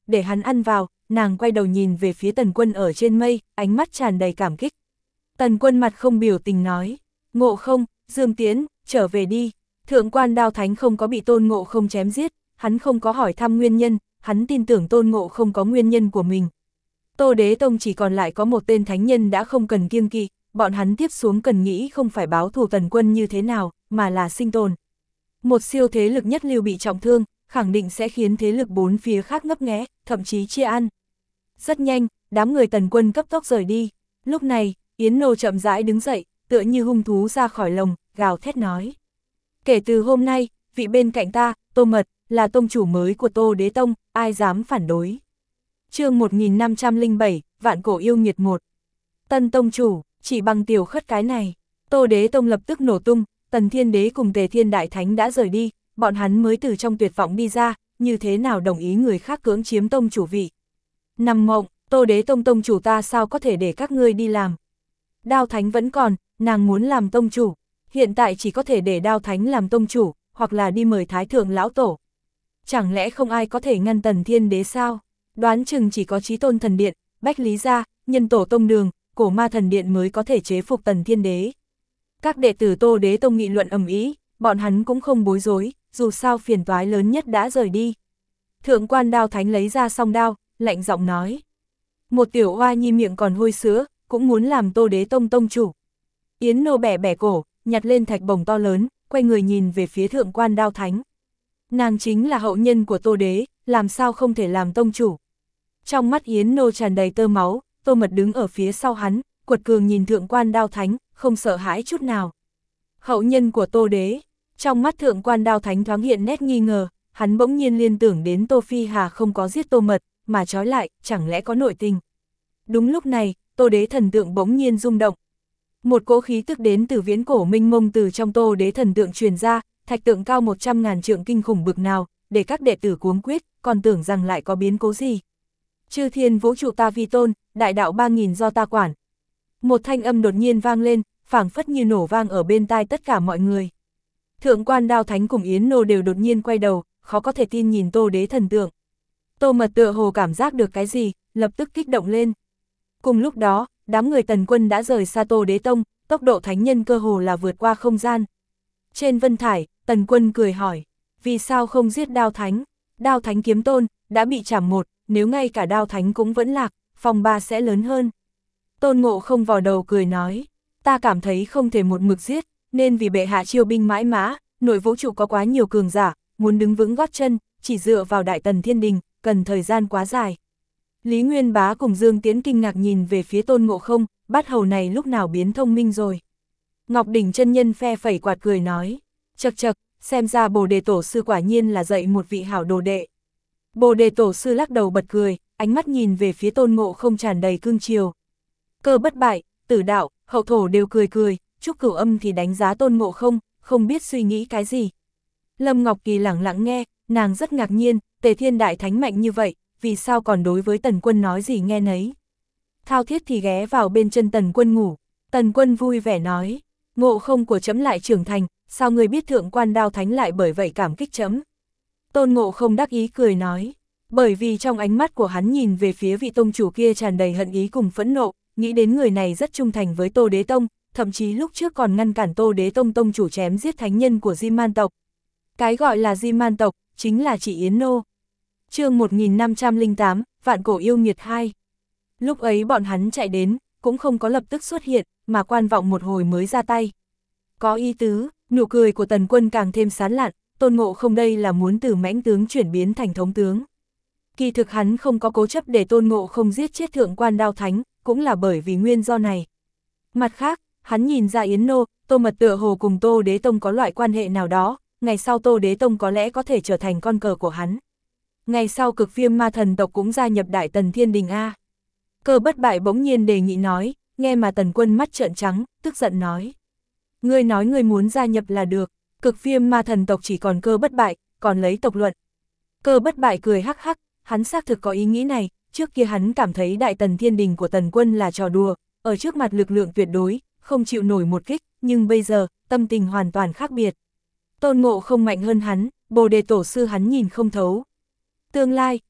để hắn ăn vào, nàng quay đầu nhìn về phía Tần Quân ở trên mây, ánh mắt tràn đầy cảm kích. Tần Quân mặt không biểu tình nói, Ngộ Không, Dương Tiễn, trở về đi. Thượng quan Đao Thánh không có bị Tôn Ngộ Không chém giết, hắn không có hỏi thăm nguyên nhân, hắn tin tưởng Tôn Ngộ Không có nguyên nhân của mình. Tô Đế Tông chỉ còn lại có một tên thánh nhân đã không cần kiêng kỵ, bọn hắn tiếp xuống cần nghĩ không phải báo thù Tần Quân như thế nào, mà là sinh tồn. Một siêu thế lực nhất lưu bị trọng thương, khẳng định sẽ khiến thế lực bốn phía khác ngấp nghé, thậm chí chia ăn. Rất nhanh, đám người Tần Quân cấp tốc rời đi. Lúc này, Yến Nô chậm rãi đứng dậy, tựa như hung thú ra khỏi lồng, gào thét nói. Kể từ hôm nay, vị bên cạnh ta, Tô Mật, là tông chủ mới của Tô Đế Tông, ai dám phản đối. Chương 1507, Vạn Cổ Yêu Nghiệt 1. Tân tông chủ, chỉ bằng tiểu khất cái này, Tô Đế Tông lập tức nổ tung, Tần Thiên Đế cùng Tề Thiên Đại Thánh đã rời đi, bọn hắn mới từ trong tuyệt vọng đi ra, như thế nào đồng ý người khác cưỡng chiếm tông chủ vị. Nằm mộng, Tô Đế Tông tông chủ ta sao có thể để các ngươi đi làm. Đao Thánh vẫn còn, nàng muốn làm tông chủ, hiện tại chỉ có thể để Đao Thánh làm tông chủ, hoặc là đi mời Thái Thượng Lão Tổ. Chẳng lẽ không ai có thể ngăn Tần Thiên Đế sao? Đoán chừng chỉ có Chí Tôn Thần Điện, Bách Lý Gia, Nhân Tổ Tông Đường, Cổ Ma Thần Điện mới có thể chế phục Tần Thiên Đế. Các đệ tử Tô Đế Tông nghị luận ầm ĩ, bọn hắn cũng không bối rối, dù sao phiền toái lớn nhất đã rời đi. Thượng quan Đao Thánh lấy ra song đao, lạnh giọng nói. Một tiểu oa nhi miệng còn hôi sữa, cũng muốn làm Tô Đế Tông tông chủ. Yến Nô bẻ bẻ cổ, nhặt lên thạch bổng to lớn, quay người nhìn về phía Thượng quan Đao Thánh. Nàng chính là hậu nhân của Tô Đế, làm sao không thể làm tông chủ. Trong mắt Yến Nô tràn đầy tơ máu, Tô Mật đứng ở phía sau hắn, quật cường nhìn Thượng quan Đao Thánh, không sợ hãi chút nào. Hậu nhân của Tô Đế, trong mắt Thượng quan Đao Thánh thoáng hiện nét nghi ngờ, hắn bỗng nhiên liên tưởng đến Tô Phi Hà không có giết Tô Mật, mà trói lại, chẳng lẽ có nội tình. Đúng lúc này, Tô Đế thần tượng bỗng nhiên rung động. Một cỗ khí tức đến từ viễn cổ minh mông từ trong Tô Đế thần tượng truyền ra, thạch tượng cao 100.000 trượng kinh khủng bực nào, để các đệ tử cuống quyết, còn tưởng rằng lại có biến cố gì. Chư thiên vũ trụ ta vi tôn, đại đạo 3000 do ta quản. Một thanh âm đột nhiên vang lên, phảng phất như nổ vang ở bên tai tất cả mọi người. Thượng quan Đao Thánh cùng Yến Nô đều đột nhiên quay đầu, khó có thể tin nhìn Tô Đế thần tượng. Tô Mật tựa hồ cảm giác được cái gì, lập tức kích động lên. Cùng lúc đó, đám người Tần Quân đã rời xa Tô Đế Tông, tốc độ thánh nhân cơ hồ là vượt qua không gian. Trên vân thải, Tần Quân cười hỏi, vì sao không giết Đao Thánh? Đao Thánh kiếm tôn, đã bị chảm một, nếu ngay cả Đao Thánh cũng vẫn lạc, phòng ba sẽ lớn hơn. Tôn Ngộ Không vò đầu cười nói, ta cảm thấy không thể một mực giết, nên vì bệ hạ chiêu binh mãi mã, nội vũ trụ có quá nhiều cường giả, muốn đứng vững gót chân, chỉ dựa vào Đại Tần Thiên Đình, cần thời gian quá dài. Lý Nguyên Bá cùng Dương Tiễn kinh ngạc nhìn về phía Tôn Ngộ Không, bát hầu này lúc nào biến thông minh rồi. Ngọc Đỉnh chân nhân phe phẩy quạt cười nói, chậc chậc, xem ra Bồ Đề Tổ sư quả nhiên là dạy một vị hảo đồ đệ. Bồ Đề Tổ sư lắc đầu bật cười, ánh mắt nhìn về phía Tôn Ngộ Không tràn đầy cương chiều. Cơ Bất Bại, Tử Đạo, Hậu Thổ đều cười cười, Trúc Cửu Âm thì đánh giá Tôn Ngộ Không, không biết suy nghĩ cái gì. Lâm Ngọc Kỳ lẳng lặng nghe, nàng rất ngạc nhiên, Tề Thiên Đại Thánh mạnh như vậy, vì sao còn đối với Tần Quân nói gì nghe nấy. Thao Thiết thì ghé vào bên chân Tần Quân ngủ, Tần Quân vui vẻ nói, Ngộ Không của trẫm lại trưởng thành, sao người biết Thượng quan Đao Thánh lại bởi vậy cảm kích trẫm. Tôn Ngộ Không đắc ý cười nói, bởi vì trong ánh mắt của hắn nhìn về phía vị tông chủ kia tràn đầy hận ý cùng phẫn nộ, nghĩ đến người này rất trung thành với Tô Đế Tông, thậm chí lúc trước còn ngăn cản Tô Đế Tông tông chủ chém giết thánh nhân của Di Man tộc. Cái gọi là Di Man tộc, chính là chị Yến Nô. Chương 1508, Vạn Cổ Yêu Nghiệt 2. Lúc ấy bọn hắn chạy đến, cũng không có lập tức xuất hiện, mà quan vọng một hồi mới ra tay. Có ý tứ, nụ cười của Tần Quân càng thêm sán lạn, Tôn Ngộ Không đây là muốn từ mãnh tướng chuyển biến thành thống tướng. Kỳ thực hắn không có cố chấp để Tôn Ngộ Không giết chết Thượng quan Đao Thánh, cũng là bởi vì nguyên do này. Mặt khác, hắn nhìn ra Yến Nô, Tô Mật tựa hồ cùng Tô Đế Tông có loại quan hệ nào đó, ngày sau Tô Đế Tông có lẽ có thể trở thành con cờ của hắn. Ngày sau Cực Viêm Ma thần tộc cũng gia nhập Đại Tần Thiên Đình A. Cơ Bất Bại bỗng nhiên đề nghị nói, nghe mà Tần Quân mắt trợn trắng, tức giận nói. Ngươi nói ngươi muốn gia nhập là được, Cực Viêm Ma thần tộc chỉ còn Cơ Bất Bại, còn lấy tộc luận. Cơ Bất Bại cười hắc hắc, hắn xác thực có ý nghĩ này, trước kia hắn cảm thấy Đại Tần Thiên Đình của Tần Quân là trò đùa, ở trước mặt lực lượng tuyệt đối, không chịu nổi một kích, nhưng bây giờ, tâm tình hoàn toàn khác biệt. Tôn Ngộ Không mạnh hơn hắn, Bồ Đề Tổ sư hắn nhìn không thấu. Tương lai,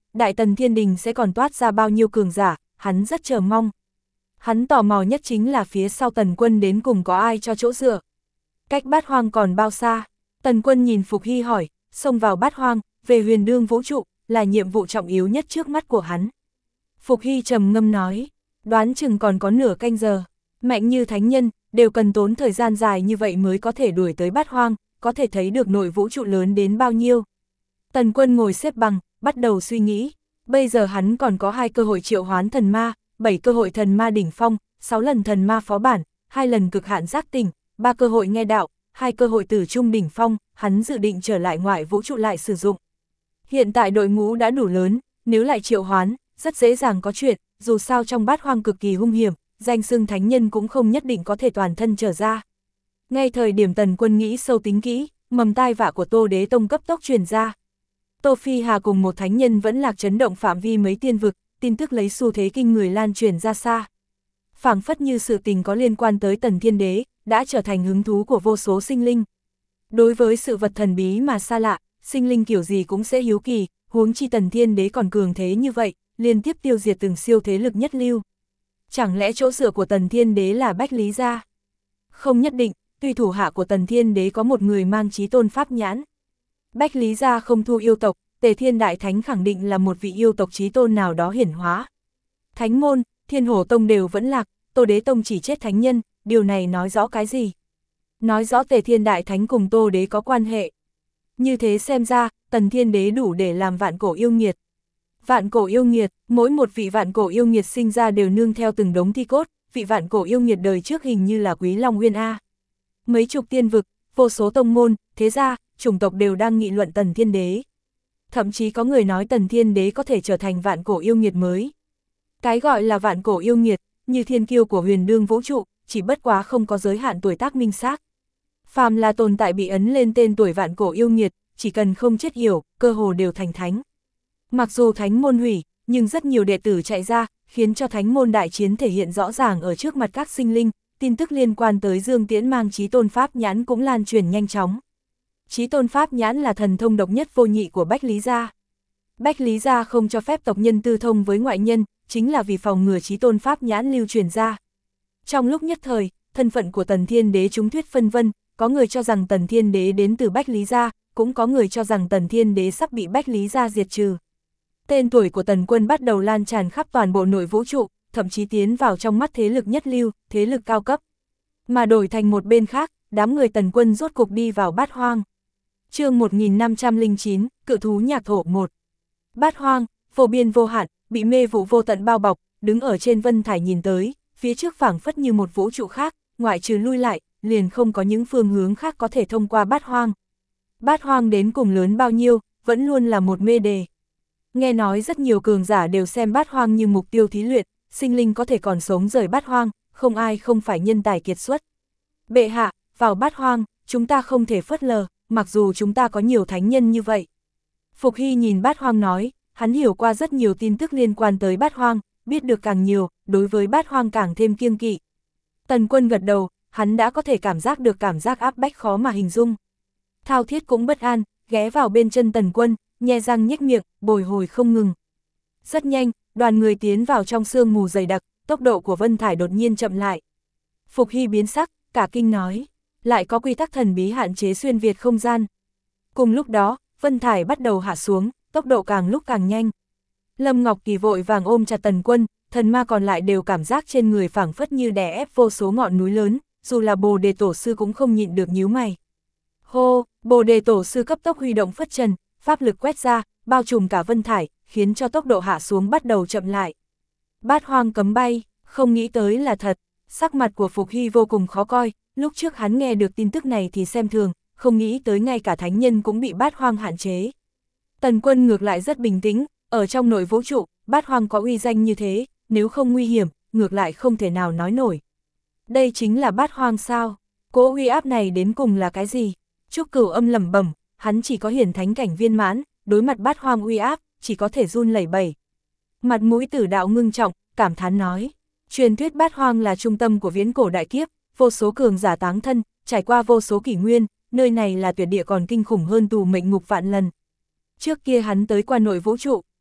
Đại Tần Thiên Đình sẽ còn toát ra bao nhiêu cường giả, hắn rất chờ mong. Hắn tò mò nhất chính là phía sau Tần Quân đến cùng có ai cho chỗ dựa. Cách Bát Hoang còn bao xa? Tần Quân nhìn Phục Hy hỏi, xông vào Bát Hoang, về huyền đương vũ trụ, là nhiệm vụ trọng yếu nhất trước mắt của hắn. Phục Hy trầm ngâm nói, đoán chừng còn có nửa canh giờ. Mạnh như thánh nhân, đều cần tốn thời gian dài như vậy mới có thể đuổi tới Bát Hoang, có thể thấy được nội vũ trụ lớn đến bao nhiêu. Tần Quân ngồi xếp bằng, bắt đầu suy nghĩ. Bây giờ hắn còn có 2 cơ hội triệu hoán thần ma, 7 cơ hội thần ma đỉnh phong, 6 lần thần ma phó bản, 2 lần cực hạn giác tỉnh, 3 cơ hội nghe đạo, 2 cơ hội tử trung đỉnh phong, hắn dự định trở lại ngoại vũ trụ lại sử dụng. Hiện tại đội ngũ đã đủ lớn, nếu lại triệu hoán, rất dễ dàng có chuyện, dù sao trong Bát Hoang cực kỳ hung hiểm, danh xưng thánh nhân cũng không nhất định có thể toàn thân trở ra. Ngay thời điểm Tần Quân nghĩ sâu tính kỹ, mầm tai vạ của Tô Đế Tông cấp tốc truyền ra. Tô Phi Hà cùng một thánh nhân vẫn lạc chấn động phạm vi mấy tiên vực, tin tức lấy xu thế kinh người lan truyền ra xa. Phảng phất như sự tình có liên quan tới Tần Thiên Đế, đã trở thành hứng thú của vô số sinh linh. Đối với sự vật thần bí mà xa lạ, sinh linh kiểu gì cũng sẽ hiếu kỳ, huống chi Tần Thiên Đế còn cường thế như vậy, liên tiếp tiêu diệt từng siêu thế lực nhất lưu. Chẳng lẽ chỗ dựa của Tần Thiên Đế là Bách Lý Gia? Không nhất định, tuy thủ hạ của Tần Thiên Đế có một người mang chí tôn pháp nhãn. Bách Lý Gia không thu yêu tộc, Tề Thiên Đại Thánh khẳng định là một vị yêu tộc chí tôn nào đó hiển hóa. Thánh môn, Thiên Hổ Tông đều vẫn lạc, Tô Đế Tông chỉ chết thánh nhân, điều này nói rõ cái gì? Nói rõ Tề Thiên Đại Thánh cùng Tô Đế có quan hệ. Như thế xem ra, Tần Thiên Đế đủ để làm vạn cổ yêu nghiệt. Vạn cổ yêu nghiệt, mỗi một vị vạn cổ yêu nghiệt sinh ra đều nương theo từng đống thi cốt, vị vạn cổ yêu nghiệt đời trước hình như là Quý Long Nguyên A. Mấy chục tiên vực, vô số tông môn, thế gia, chủng tộc đều đang nghị luận Tần Thiên Đế. Thậm chí có người nói Tần Thiên Đế có thể trở thành vạn cổ yêu nghiệt mới. Cái gọi là vạn cổ yêu nghiệt, như thiên kiêu của huyền đương vũ trụ, chỉ bất quá không có giới hạn tuổi tác minh xác. Phàm là tồn tại bị ấn lên tên tuổi vạn cổ yêu nghiệt, chỉ cần không chết yểu, cơ hồ đều thành thánh. Mặc dù thánh môn hủy, nhưng rất nhiều đệ tử chạy ra, khiến cho thánh môn đại chiến thể hiện rõ ràng ở trước mặt các sinh linh, tin tức liên quan tới Dương Tiễn mang chí tôn pháp nhãn cũng lan truyền nhanh chóng. Chí tôn pháp nhãn là thần thông độc nhất vô nhị của Bách Lý Gia. Bách Lý Gia không cho phép tộc nhân tư thông với ngoại nhân, chính là vì phòng ngừa chí tôn pháp nhãn lưu truyền ra. Trong lúc nhất thời, thân phận của Tần Thiên Đế chúng thuyết phân vân, có người cho rằng Tần Thiên Đế đến từ Bách Lý Gia, cũng có người cho rằng Tần Thiên Đế sắp bị Bách Lý Gia diệt trừ. Tên tuổi của Tần Quân bắt đầu lan tràn khắp toàn bộ nội vũ trụ, thậm chí tiến vào trong mắt thế lực nhất lưu, thế lực cao cấp. Mà đổi thành một bên khác, đám người Tần Quân rốt cục đi vào Bát Hoang. Chương 1509, Cự thú nhạc thổ 1. Bát Hoang, vô biên vô hạn, bị mê vụ vô tận bao bọc, đứng ở trên vân thải nhìn tới, phía trước phảng phất như một vũ trụ khác, ngoại trừ lui lại, liền không có những phương hướng khác có thể thông qua Bát Hoang. Bát Hoang đến cùng lớn bao nhiêu, vẫn luôn là một mê đề. Nghe nói rất nhiều cường giả đều xem Bát Hoang như mục tiêu thí luyện, sinh linh có thể còn sống rời Bát Hoang, không ai không phải nhân tài kiệt xuất. Bệ hạ, vào Bát Hoang, chúng ta không thể phớt lờ, mặc dù chúng ta có nhiều thánh nhân như vậy. Phục Hy nhìn Bát Hoang nói, hắn hiểu qua rất nhiều tin tức liên quan tới Bát Hoang, biết được càng nhiều, đối với Bát Hoang càng thêm kiêng kỵ. Tần Quân gật đầu, hắn đã có thể cảm giác được cảm giác áp bách khó mà hình dung. Thao Thiết cũng bất an, ghé vào bên chân Tần Quân, nhe răng nhếch miệng, bồi hồi không ngừng. Rất nhanh, đoàn người tiến vào trong sương mù dày đặc, tốc độ của Vân Thải đột nhiên chậm lại. Phục Hy biến sắc, cả kinh nói, lại có quy tắc thần bí hạn chế xuyên việt không gian. Cùng lúc đó, Vân Thải bắt đầu hạ xuống, tốc độ càng lúc càng nhanh. Lâm Ngọc Kỳ vội vàng ôm chặt Tần Quân, thần ma còn lại đều cảm giác trên người phảng phất như đè ép vô số ngọn núi lớn, dù là Bồ Đề Tổ Sư cũng không nhịn được nhíu mày. Hô, Bồ Đề Tổ Sư cấp tốc huy động phất trần, pháp lực quét ra, bao trùm cả Vân Thải, khiến cho tốc độ hạ xuống bắt đầu chậm lại. Bát Hoang cấm bay, không nghĩ tới là thật, sắc mặt của Phục Hy vô cùng khó coi, lúc trước hắn nghe được tin tức này thì xem thường, không nghĩ tới ngay cả thánh nhân cũng bị Bát Hoang hạn chế. Tần Quân ngược lại rất bình tĩnh, ở trong nội vũ trụ, Bát Hoang có uy danh như thế, nếu không nguy hiểm, ngược lại không thể nào nói nổi. Đây chính là Bát Hoang sao? Cỗ uy áp này đến cùng là cái gì? Trúc Cửu Âm lẩm bẩm, hắn chỉ có hiển thánh cảnh viên mãn, đối mặt Bát Hoang uy áp, chỉ có thể run lẩy bẩy. Mặt mũi Tử Đạo ngưng trọng, cảm thán nói, truyền thuyết Bát Hoang là trung tâm của viễn cổ đại kiếp, vô số cường giả táng thân, trải qua vô số kỷ nguyên, nơi này là tuyệt địa còn kinh khủng hơn tù mệnh ngục vạn lần. Trước kia hắn tới qua nội vũ trụ,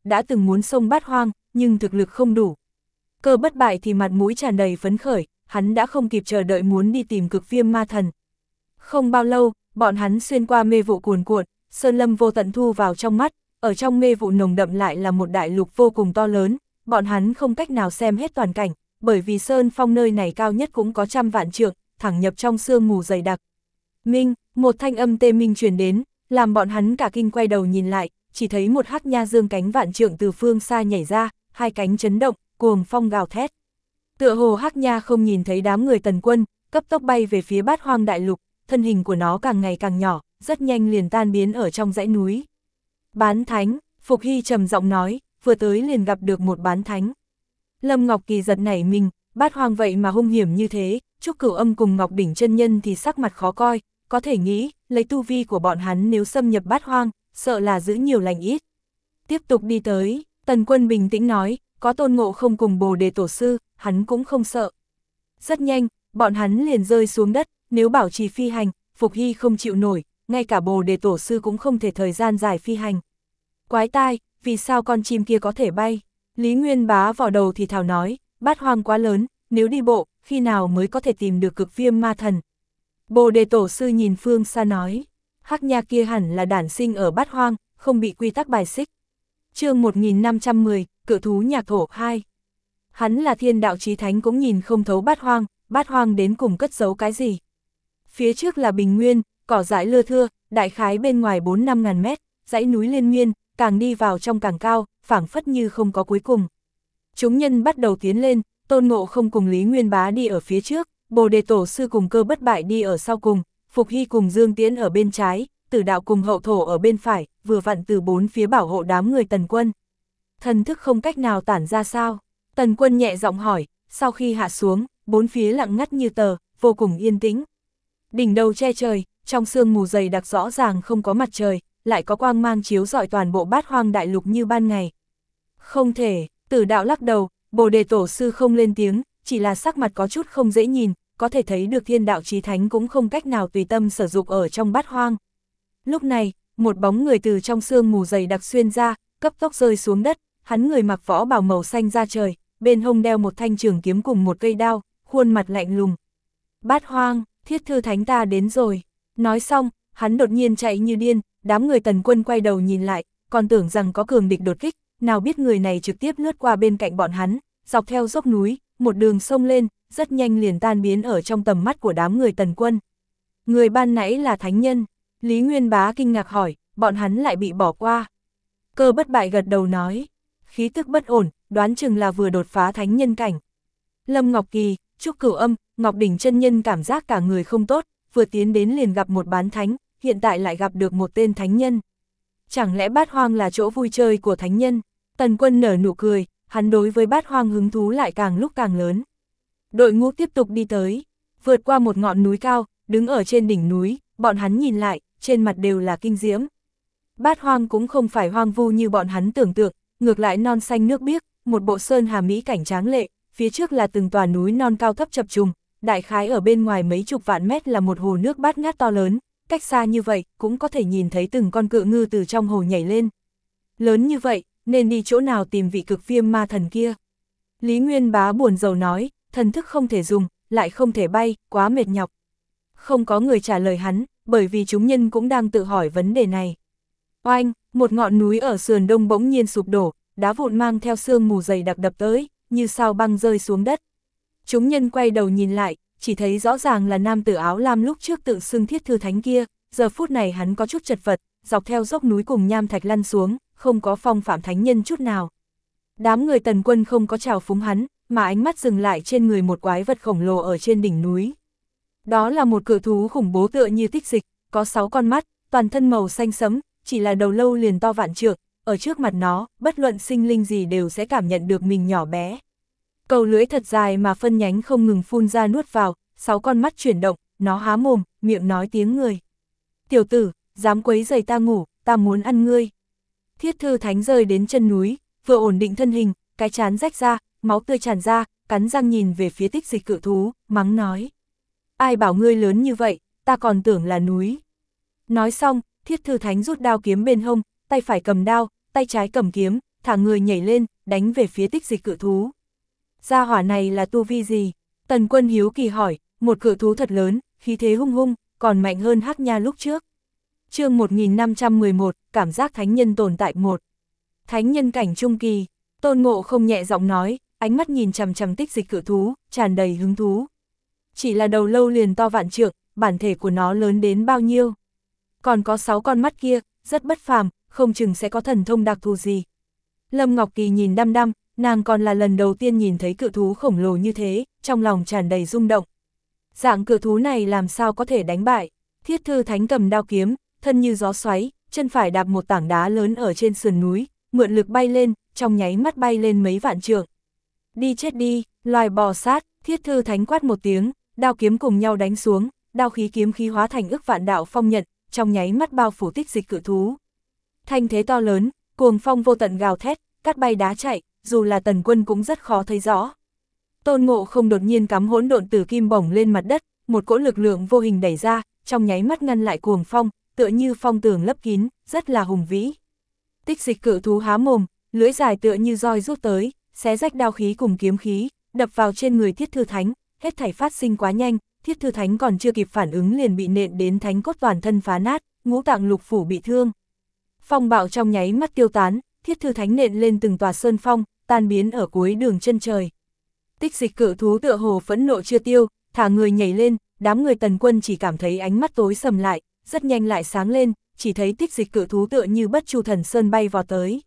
đã từng muốn xông Bát Hoang, nhưng thực lực không đủ. Cơ Bất Bại thì mặt mũi tràn đầy phấn khởi, hắn đã không kịp chờ đợi muốn đi tìm Cực Viêm Ma Thần. Không bao lâu, bọn hắn xuyên qua mê vụ cuồn cuộn, sơn lâm vô tận thu vào trong mắt, ở trong mê vụ nồng đậm lại là một đại lục vô cùng to lớn, bọn hắn không cách nào xem hết toàn cảnh, bởi vì sơn phong nơi này cao nhất cũng có trăm vạn trượng, thẳng nhập trong sương mù dày đặc. Minh, một thanh âm tê minh truyền đến, làm bọn hắn cả kinh quay đầu nhìn lại, chỉ thấy một hắc nha dương cánh vạn trượng từ phương xa nhảy ra, hai cánh chấn động, cuồng phong gào thét. Tựa hồ hắc nha không nhìn thấy đám người Tần Quân, cấp tốc bay về phía Bát Hoang đại lục, thân hình của nó càng ngày càng nhỏ, rất nhanh liền tan biến ở trong dãy núi. Bán thánh, Phục Hy trầm giọng nói, vừa tới liền gặp được một bán thánh. Lâm Ngọc Kỳ giật nảy mình, Bát Hoang vậy mà hung hiểm như thế, Trúc Cửu Âm cùng Ngọc Đỉnh chân nhân thì sắc mặt khó coi, có thể nghĩ, lấy tu vi của bọn hắn nếu xâm nhập Bát Hoang, sợ là giữ nhiều lành ít. Tiếp tục đi tới, Tần Quân bình tĩnh nói, có Tôn Ngộ Không cùng Bồ Đề Tổ Sư, hắn cũng không sợ. Rất nhanh, bọn hắn liền rơi xuống đất, nếu bảo trì phi hành, Phục Hy không chịu nổi, ngay cả Bồ Đề Tổ Sư cũng không thể thời gian dài phi hành. Quái tai, vì sao con chim kia có thể bay? Lý Nguyên Bá vào đầu thì thào nói, Bát Hoang quá lớn, nếu đi bộ, khi nào mới có thể tìm được Cực Viêm Ma Thần? Bồ Đề Tổ Sư nhìn phương xa nói, hắc nha kia hẳn là đản sinh ở Bát Hoang, không bị quy tắc bài xích. Chương 1510, Cự thú nhạc thổ 2. Hắn là thiên đạo chí thánh cũng nhìn không thấu Bát Hoang đến cùng cất giấu cái gì. Phía trước là bình nguyên, cỏ dại lưa thưa, đại khái bên ngoài 4-5 ngàn mét, dãy núi liên miên, càng đi vào trong càng cao, phảng phất như không có cuối cùng. Chúng nhân bắt đầu tiến lên, Tôn Ngộ Không cùng Lý Nguyên Bá đi ở phía trước, Bồ Đề Tổ Sư cùng Cơ Bất Bại đi ở sau cùng, Phục Hy cùng Dương Tiễn ở bên trái, Tử Đạo cùng Hậu Thổ ở bên phải, vừa vặn từ bốn phía bảo hộ đám người Tần Quân. Thần thức không cách nào tản ra sao? Tần Quân nhẹ giọng hỏi, sau khi hạ xuống, bốn phía lặng ngắt như tờ, vô cùng yên tĩnh. Đỉnh đầu che trời, trong sương mù dày đặc rõ ràng không có mặt trời, lại có quang mang chiếu rọi toàn bộ Bát Hoang đại lục như ban ngày. Không thể, Tử Đạo lắc đầu, Bồ Đề Tổ Sư không lên tiếng, chỉ là sắc mặt có chút không dễ nhìn, có thể thấy được thiên đạo chí thánh cũng không cách nào tùy tâm sử dụng ở trong Bát Hoang. Lúc này, một bóng người từ trong sương mù dày đặc xuyên ra, cấp tốc rơi xuống đất, hắn người mặc võ bào màu xanh da trời, bên hông đeo một thanh trường kiếm cùng một cây đao, khuôn mặt lạnh lùng. Bát Hoang, Thiết Thư Thánh ta đến rồi. Nói xong, hắn đột nhiên chạy như điên, đám người Tần Quân quay đầu nhìn lại, còn tưởng rằng có cường địch đột kích, nào biết người này trực tiếp lướt qua bên cạnh bọn hắn, dọc theo dốc núi, một đường sông lên, rất nhanh liền tan biến ở trong tầm mắt của đám người Tần Quân. Người ban nãy là thánh nhân, Lý Nguyên Bá kinh ngạc hỏi, bọn hắn lại bị bỏ qua. Cơ Bất Bại gật đầu nói, khí tức bất ổn, đoán chừng là vừa đột phá thánh nhân cảnh. Lâm Ngọc Kỳ, Trúc Cửu Âm, Ngọc Đỉnh chân nhân cảm giác cả người không tốt, vừa tiến đến liền gặp một bán thánh, hiện tại lại gặp được một tên thánh nhân. Chẳng lẽ Bát Hoang là chỗ vui chơi của thánh nhân? Tần Quân nở nụ cười, hắn đối với Bát Hoang hứng thú lại càng lúc càng lớn. Đội ngũ tiếp tục đi tới, vượt qua một ngọn núi cao, đứng ở trên đỉnh núi, bọn hắn nhìn lại, trên mặt đều là kinh diễm. Bát Hoang cũng không phải hoang vu như bọn hắn tưởng tượng, ngược lại non xanh nước biếc, một bộ sơn hà mỹ cảnh tráng lệ, phía trước là từng tòa núi non cao thấp chập trùng, đại khái ở bên ngoài mấy chục vạn mét là một hồ nước bát ngát to lớn, cách xa như vậy cũng có thể nhìn thấy từng con cự ngư từ trong hồ nhảy lên. Lớn như vậy, nên đi chỗ nào tìm vị Cực Viêm Ma Thần kia? Lý Nguyên Bá buồn rầu nói, thần thức không thể dùng, lại không thể bay, quá mệt nhọc. Không có người trả lời hắn, bởi vì chúng nhân cũng đang tự hỏi vấn đề này. Oanh, một ngọn núi ở sườn đông bỗng nhiên sụp đổ, đá vụn mang theo sương mù dày đặc đập tới, như sao băng rơi xuống đất. Chúng nhân quay đầu nhìn lại, chỉ thấy rõ ràng là nam tử áo lam lúc trước tự xưng Thiết Thư Thánh kia, giờ phút này hắn có chút chật vật, dọc theo dốc núi cùng nham thạch lăn xuống, không có phong phạm thánh nhân chút nào. Đám người Tần Quân không có chào phúng hắn, mà ánh mắt dừng lại trên người một quái vật khổng lồ ở trên đỉnh núi. Đó là một cự thú khủng bố tựa như tích dịch, có 6 con mắt, toàn thân màu xanh sẫm, chỉ là đầu lâu liền to vạn trượng, ở trước mặt nó, bất luận sinh linh gì đều sẽ cảm nhận được mình nhỏ bé. Cầu lưỡi thật dài mà phân nhánh không ngừng phun ra nuốt vào, 6 con mắt chuyển động, nó há mồm, miệng nói tiếng người. Tiểu tử, dám quấy rầy ta ngủ, ta muốn ăn ngươi. Thiết Thư Thánh rơi đến chân núi, vừa ổn định thân hình, cái trán rách ra, máu tươi tràn ra, cắn răng nhìn về phía tích dịch cự thú, mắng nói. Ai bảo ngươi lớn như vậy, ta còn tưởng là núi. Nói xong, Thiết Thư Thánh rút đao kiếm bên hông, tay phải cầm đao, tay trái cầm kiếm, thả người nhảy lên, đánh về phía Tích Dịch cự thú. Gia hỏa này là tu vi gì? Tần Quân hiếu kỳ hỏi, một cự thú thật lớn, khí thế hung hung, còn mạnh hơn Hắc Nha lúc trước. Chương 1511, cảm giác thánh nhân tồn tại 1. Thánh nhân cảnh trung kỳ, Tôn Ngộ không nhẹ giọng nói, ánh mắt nhìn chằm chằm Tích Dịch cự thú, tràn đầy hứng thú. Chỉ là đầu lâu liền to vạn trượng, bản thể của nó lớn đến bao nhiêu? Còn có 6 con mắt kia, rất bất phàm, không chừng sẽ có thần thông đặc thù gì. Lâm Ngọc Kỳ nhìn đăm đăm, nàng còn là lần đầu tiên nhìn thấy cự thú khổng lồ như thế, trong lòng tràn đầy rung động. Dạng cự thú này làm sao có thể đánh bại? Thiết Thư Thánh cầm đao kiếm, thân như gió xoáy, chân phải đạp một tảng đá lớn ở trên sườn núi, mượn lực bay lên, trong nháy mắt bay lên mấy vạn trượng. Đi chết đi, loài bò sát, Thiết Thư Thánh quát một tiếng, đao kiếm cùng nhau đánh xuống, đao khí kiếm khí hóa thành ức vạn đạo phong nhận, trong nháy mắt bao phủ Tích Dịch cự thú. Thanh thế to lớn, cuồng phong vô tận gào thét, cát bay đá chạy, dù là Tần Quân cũng rất khó thấy rõ. Tôn Ngộ không đột nhiên cắm hỗn độn tử kim bổng lên mặt đất, một cỗ lực lượng vô hình đẩy ra, trong nháy mắt ngăn lại cuồng phong, tựa như phong tường lấp kín, rất là hùng vĩ. Tích Dịch cự thú há mồm, lưỡi dài tựa như roi rút tới, xé rách đao khí cùng kiếm khí, đập vào trên người Thiết Thư Thánh, hết thảy phát sinh quá nhanh, Thiết Thư Thánh còn chưa kịp phản ứng liền bị nện đến thánh cốt toàn thân phá nát, ngũ tạng lục phủ bị thương. Phong bạo trong nháy mắt tiêu tán, Thiết Thư Thánh nện lên từng tòa sơn phong, tan biến ở cuối đường chân trời. Tích Dịch cự thú tựa hồ phẫn nộ chưa tiêu, thả người nhảy lên, đám người Tần Quân chỉ cảm thấy ánh mắt tối sầm lại, rất nhanh lại sáng lên, chỉ thấy Tích Dịch cự thú tựa như Bất Chu Thần Sơn bay vào tới.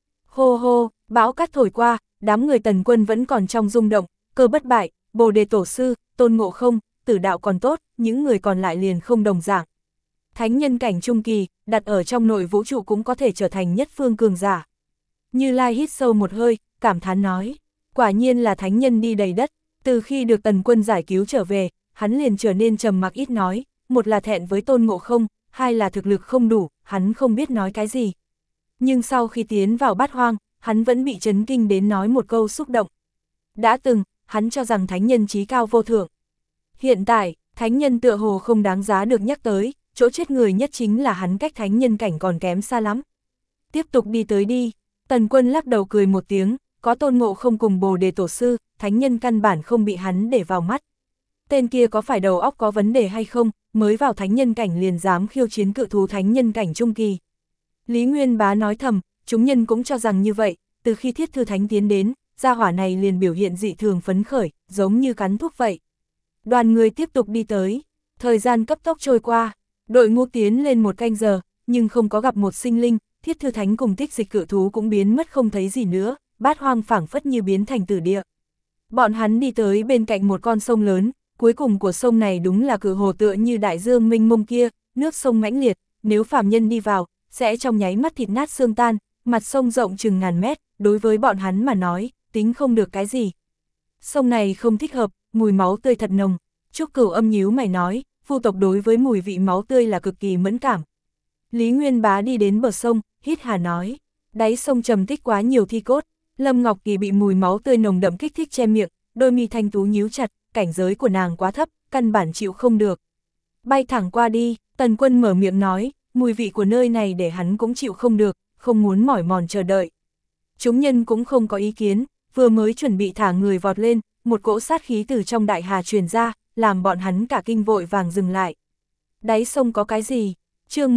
Hô hô, bão cát thổi qua, đám người Tần Quân vẫn còn trong rung động, Cơ Bất Bại, Bồ Đề Tổ Sư, Tôn Ngộ Không, Tử Đạo còn tốt, những người còn lại liền không đồng dạng. Thánh nhân cảnh trung kỳ, đặt ở trong nội vũ trụ cũng có thể trở thành nhất phương cường giả. Như Lai hít sâu một hơi, cảm thán nói, quả nhiên là thánh nhân đi đầy đất, từ khi được Tần Quân giải cứu trở về, hắn liền trở nên trầm mặc ít nói, một là thẹn với Tôn Ngộ Không, hai là thực lực không đủ, hắn không biết nói cái gì. Nhưng sau khi tiến vào Bát Hoang, hắn vẫn bị chấn kinh đến nói một câu xúc động. Đã từng, hắn cho rằng thánh nhân chí cao vô thượng. Hiện tại, thánh nhân tựa hồ không đáng giá được nhắc tới, chỗ chết người nhất chính là hắn cách thánh nhân cảnh còn kém xa lắm. Tiếp tục đi tới đi, Tần Quân lắc đầu cười một tiếng, có Tôn Ngộ Không cùng Bồ Đề Tổ Sư, thánh nhân căn bản không bị hắn để vào mắt. Tên kia có phải đầu óc có vấn đề hay không, mới vào thánh nhân cảnh liền dám khiêu chiến cự thú thánh nhân cảnh trung kỳ. Lý Nguyên Bá nói thầm, chúng nhân cũng cho rằng như vậy, từ khi Thiết Thư Thánh tiến đến, gia hỏa này liền biểu hiện dị thường phấn khởi, giống như cắn thuốc vậy. Đoàn người tiếp tục đi tới, thời gian cấp tốc trôi qua, đội ngũ tiến lên 1 canh giờ, nhưng không có gặp một sinh linh, Thiết Thư Thánh cùng Tích Dịch cự thú cũng biến mất không thấy gì nữa, Bát Hoang phảng phất như biến thành tử địa. Bọn hắn đi tới bên cạnh một con sông lớn, cuối cùng của sông này đúng là cự hồ tựa như đại dương mênh mông kia, nước sông mãnh liệt, nếu phàm nhân đi vào, sẽ trong nháy mắt thịt nát xương tan, mặt sông rộng chừng ngàn mét, đối với bọn hắn mà nói, tính không được cái gì. Sông này không thích hợp, mùi máu tươi thật nồng. Trúc Cửu Âm nhíu mày nói, Vu tộc đối với mùi vị máu tươi là cực kỳ mẫn cảm. Lý Nguyên Bá đi đến bờ sông, hít hà nói, đáy sông trầm tích quá nhiều thi cốt. Lâm Ngọc Kỳ bị mùi máu tươi nồng đậm kích thích che miệng, đôi mi thanh tú nhíu chặt, cảnh giới của nàng quá thấp, căn bản chịu không được. Bay thẳng qua đi, Tần Quân mở miệng nói, mùi vị của nơi này để hắn cũng chịu không được, không muốn mỏi mòn chờ đợi. Chúng nhân cũng không có ý kiến, vừa mới chuẩn bị thả người vọt lên, một cỗ sát khí từ trong đại hà truyền ra, làm bọn hắn cả kinh vội vàng dừng lại. Đáy sông có cái gì? Chương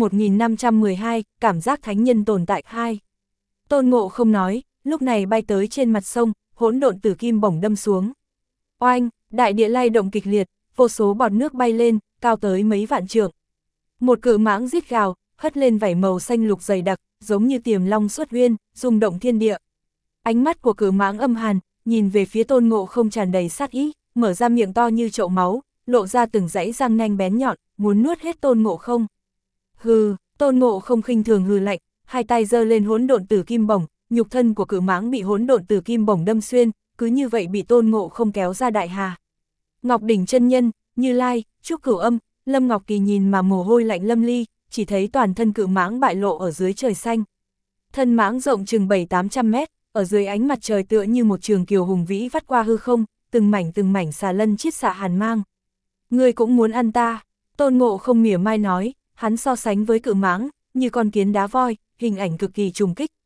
1512, cảm giác thánh nhân tồn tại 2. Tôn Ngộ không nói, lúc này bay tới trên mặt sông, hỗn độn tử kim bổng đâm xuống. Oanh, đại địa lay động kịch liệt, vô số bọt nước bay lên, cao tới mấy vạn trượng. Một cự mãng rít gào, hất lên vảy màu xanh lục dày đặc, giống như tiềm long xuất huyên, rung động thiên địa. Ánh mắt của cự mãng âm hàn, nhìn về phía Tôn Ngộ không tràn đầy sát ý, mở ra miệng to như chậu máu, lộ ra từng dãy răng nanh bén nhọn, muốn nuốt hết Tôn Ngộ không. Hừ, Tôn Ngộ không khinh thường hừ lạnh, hai tay giơ lên hỗn độn tử kim bổng, nhục thân của cự mãng bị hỗn độn tử kim bổng đâm xuyên, cứ như vậy bị Tôn Ngộ không kéo ra đại hà. Ngọc Đỉnh chân nhân, Như Lai, Trúc Cửu Âm, Lâm Ngọc Kỳ nhìn mà mồ hôi lạnh lâm ly, chỉ thấy toàn thân cự mãng bại lộ ở dưới trời xanh. Thân mãng rộng chừng 700-800 mét, ở dưới ánh mặt trời tựa như một trường kiều hùng vĩ vắt qua hư không, từng mảnh xà lân chiết xạ hàn mang. Ngươi cũng muốn ăn ta, Tôn Ngộ không mỉa mai nói, hắn so sánh với cự mãng, như con kiến đá voi, hình ảnh cực kỳ trùng kích.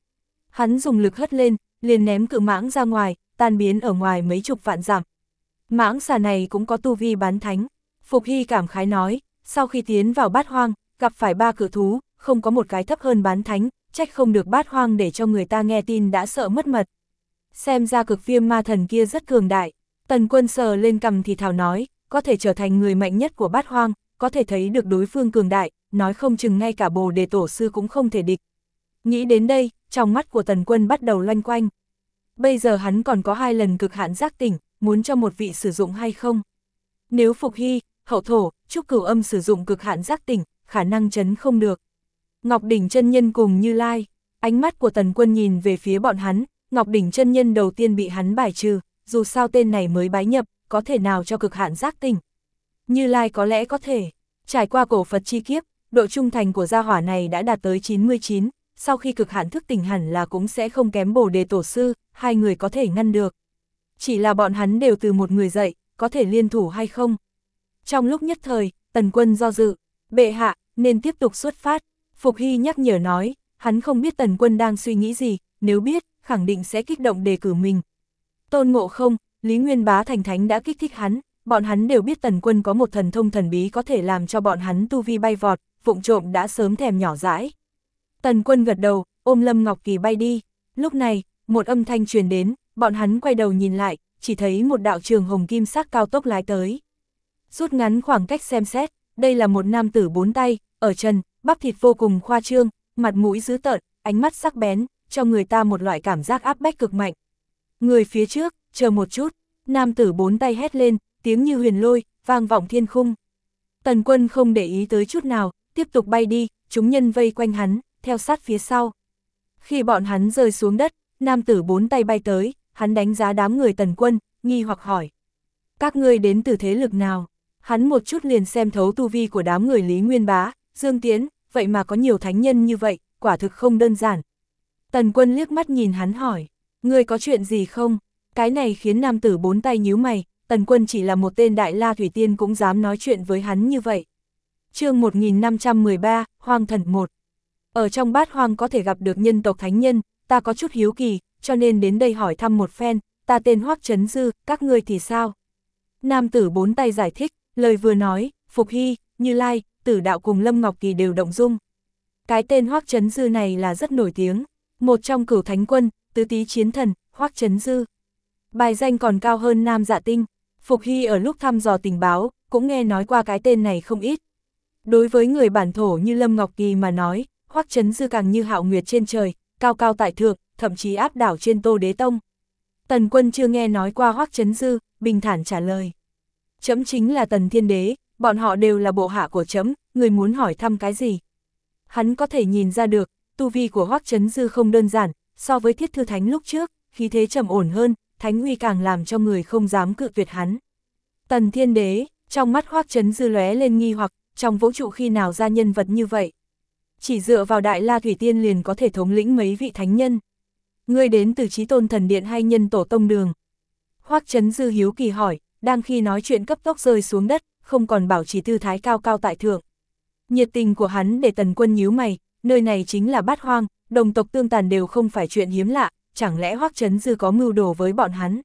Hắn dùng lực hất lên, liền ném cự mãng ra ngoài, tan biến ở ngoài mấy chục vạn dặm. Mãng xà này cũng có tu vi bán thánh. Phục Hy cảm khái nói, sau khi tiến vào Bát Hoang, gặp phải 3 cự thú, không có một cái thấp hơn bán thánh, trách không được Bát Hoang để cho người ta nghe tin đã sợ mất mật. Xem ra cực viêm ma thần kia rất cường đại. Tần Quân sờ lên cằm thì thào nói, có thể trở thành người mạnh nhất của Bát Hoang, có thể thấy được đối phương cường đại, nói không chừng ngay cả Bồ Đề Tổ Sư cũng không thể địch. Nghĩ đến đây, trong mắt của Tần Quân bắt đầu loanh quanh. Bây giờ hắn còn có 2 lần cực hạn giác tỉnh, muốn cho một vị sử dụng hay không? Nếu Phục Hy, Hậu Thổ, Trúc Cửu Âm sử dụng cực hạn giác tỉnh, khả năng chấn không được. Ngọc Đỉnh chân nhân cùng Như Lai, ánh mắt của Tần Quân nhìn về phía bọn hắn, Ngọc Đỉnh chân nhân đầu tiên bị hắn bài trừ, dù sao tên này mới bái nhập, có thể nào cho cực hạn giác tỉnh. Như Lai có lẽ có thể, trải qua cổ Phật chi kiếp, độ trung thành của gia hỏa này đã đạt tới 99, sau khi cực hạn thức tỉnh hẳn là cũng sẽ không kém Bồ Đề Tổ Sư, 2 người có thể ngăn được. Chỉ là bọn hắn đều từ một người dậy, có thể liên thủ hay không? Trong lúc nhất thời, Tần Quân do dự, bệ hạ, nên tiếp tục xuất phát. Phục Hy nhắc nhở nói, hắn không biết Tần Quân đang suy nghĩ gì, nếu biết, khẳng định sẽ kích động đề cử mình. Tôn Ngộ Không, Lý Nguyên Bá thành thánh đã kích thích hắn, bọn hắn đều biết Tần Quân có một thần thông thần bí có thể làm cho bọn hắn tu vi bay vọt, vụng trộm đã sớm thèm nhỏ dãi. Tần Quân gật đầu, ôm Lâm Ngọc Kỳ bay đi. Lúc này, một âm thanh truyền đến, bọn hắn quay đầu nhìn lại, chỉ thấy một đạo trường hồng kim sắc cao tốc lái tới. Rút ngắn khoảng cách xem xét, đây là một nam tử 4 tay, ở chân, bắp thịt vô cùng khoa trương, mặt mũi dữ tợn, ánh mắt sắc bén, cho người ta một loại cảm giác áp bách cực mạnh. Người phía trước, chờ một chút, nam tử 4 tay hét lên, tiếng như huyền lôi, vang vọng thiên khung. Tần Quân không để ý tới chút nào, tiếp tục bay đi, chúng nhân vây quanh hắn, theo sát phía sau. Khi bọn hắn rơi xuống đất, nam tử 4 tay bay tới, hắn đánh giá đám người Tần Quân, nghi hoặc hỏi. Các ngươi đến từ thế lực nào? Hắn một chút liền xem thấu tu vi của đám người Lý Nguyên Bá, Dương Tiến, vậy mà có nhiều thánh nhân như vậy, quả thực không đơn giản. Tần Quân liếc mắt nhìn hắn hỏi, ngươi có chuyện gì không? Cái này khiến nam tử 4 tay nhíu mày, Tần Quân chỉ là một tên đại la thủy tiên cũng dám nói chuyện với hắn như vậy. Chương 1513, Hoang Thần 1. Ở trong Bát Hoang có thể gặp được nhân tộc thánh nhân, ta có chút hiếu kỳ, cho nên đến đây hỏi thăm một phen, ta tên Hoắc Chấn Dư, các ngươi thì sao? Nam tử 4 tay giải thích, lời vừa nói, Phục Hy, Như Lai, Tử Đạo cùng Lâm Ngọc Kỳ đều động dung. Cái tên Hoắc Chấn Dư này là rất nổi tiếng, một trong Cửu Thánh Quân, tứ tý chiến thần, Hoắc Chấn Dư. Bài danh còn cao hơn Nam Dạ Tinh. Phục Hy ở lúc thăm dò tình báo, cũng nghe nói qua cái tên này không ít. Đối với người bản thổ như Lâm Ngọc Kỳ mà nói, Hoắc Chấn Dư càng như hạo nguyệt trên trời, cao cao tại thượng, thậm chí áp đảo trên Tô Đế Tông. Tần Quân chưa nghe nói qua Hoắc Chấn Dư, bình thản trả lời. Trẫm chính là Tần Thiên Đế, bọn họ đều là bộ hạ của trẫm, người muốn hỏi thăm cái gì? Hắn có thể nhìn ra được, tu vi của Hoắc Chấn Dư không đơn giản, so với Thiết Thư Thánh lúc trước, khí thế trầm ổn hơn, thánh uy càng làm cho người không dám cự tuyệt hắn. Tần Thiên Đế, trong mắt Hoắc Chấn Dư lóe lên nghi hoặc, trong vũ trụ khi nào ra nhân vật như vậy? Chỉ dựa vào Đại La Thủy Tiên liền có thể thống lĩnh mấy vị thánh nhân. Ngươi đến từ Chí Tôn Thần Điện hay Nhân Tổ Tông Đường? Hoắc Chấn Dư hiếu kỳ hỏi, đang khi nói chuyện cấp tốc rơi xuống đất, không còn bảo trì tư thái cao cao tại thượng. Nhiệt tình của hắn để Tần Quân nhíu mày, nơi này chính là Bát Hoang, đồng tộc tương tàn đều không phải chuyện hiếm lạ, chẳng lẽ Hoắc Chấn Dư có mưu đồ với bọn hắn?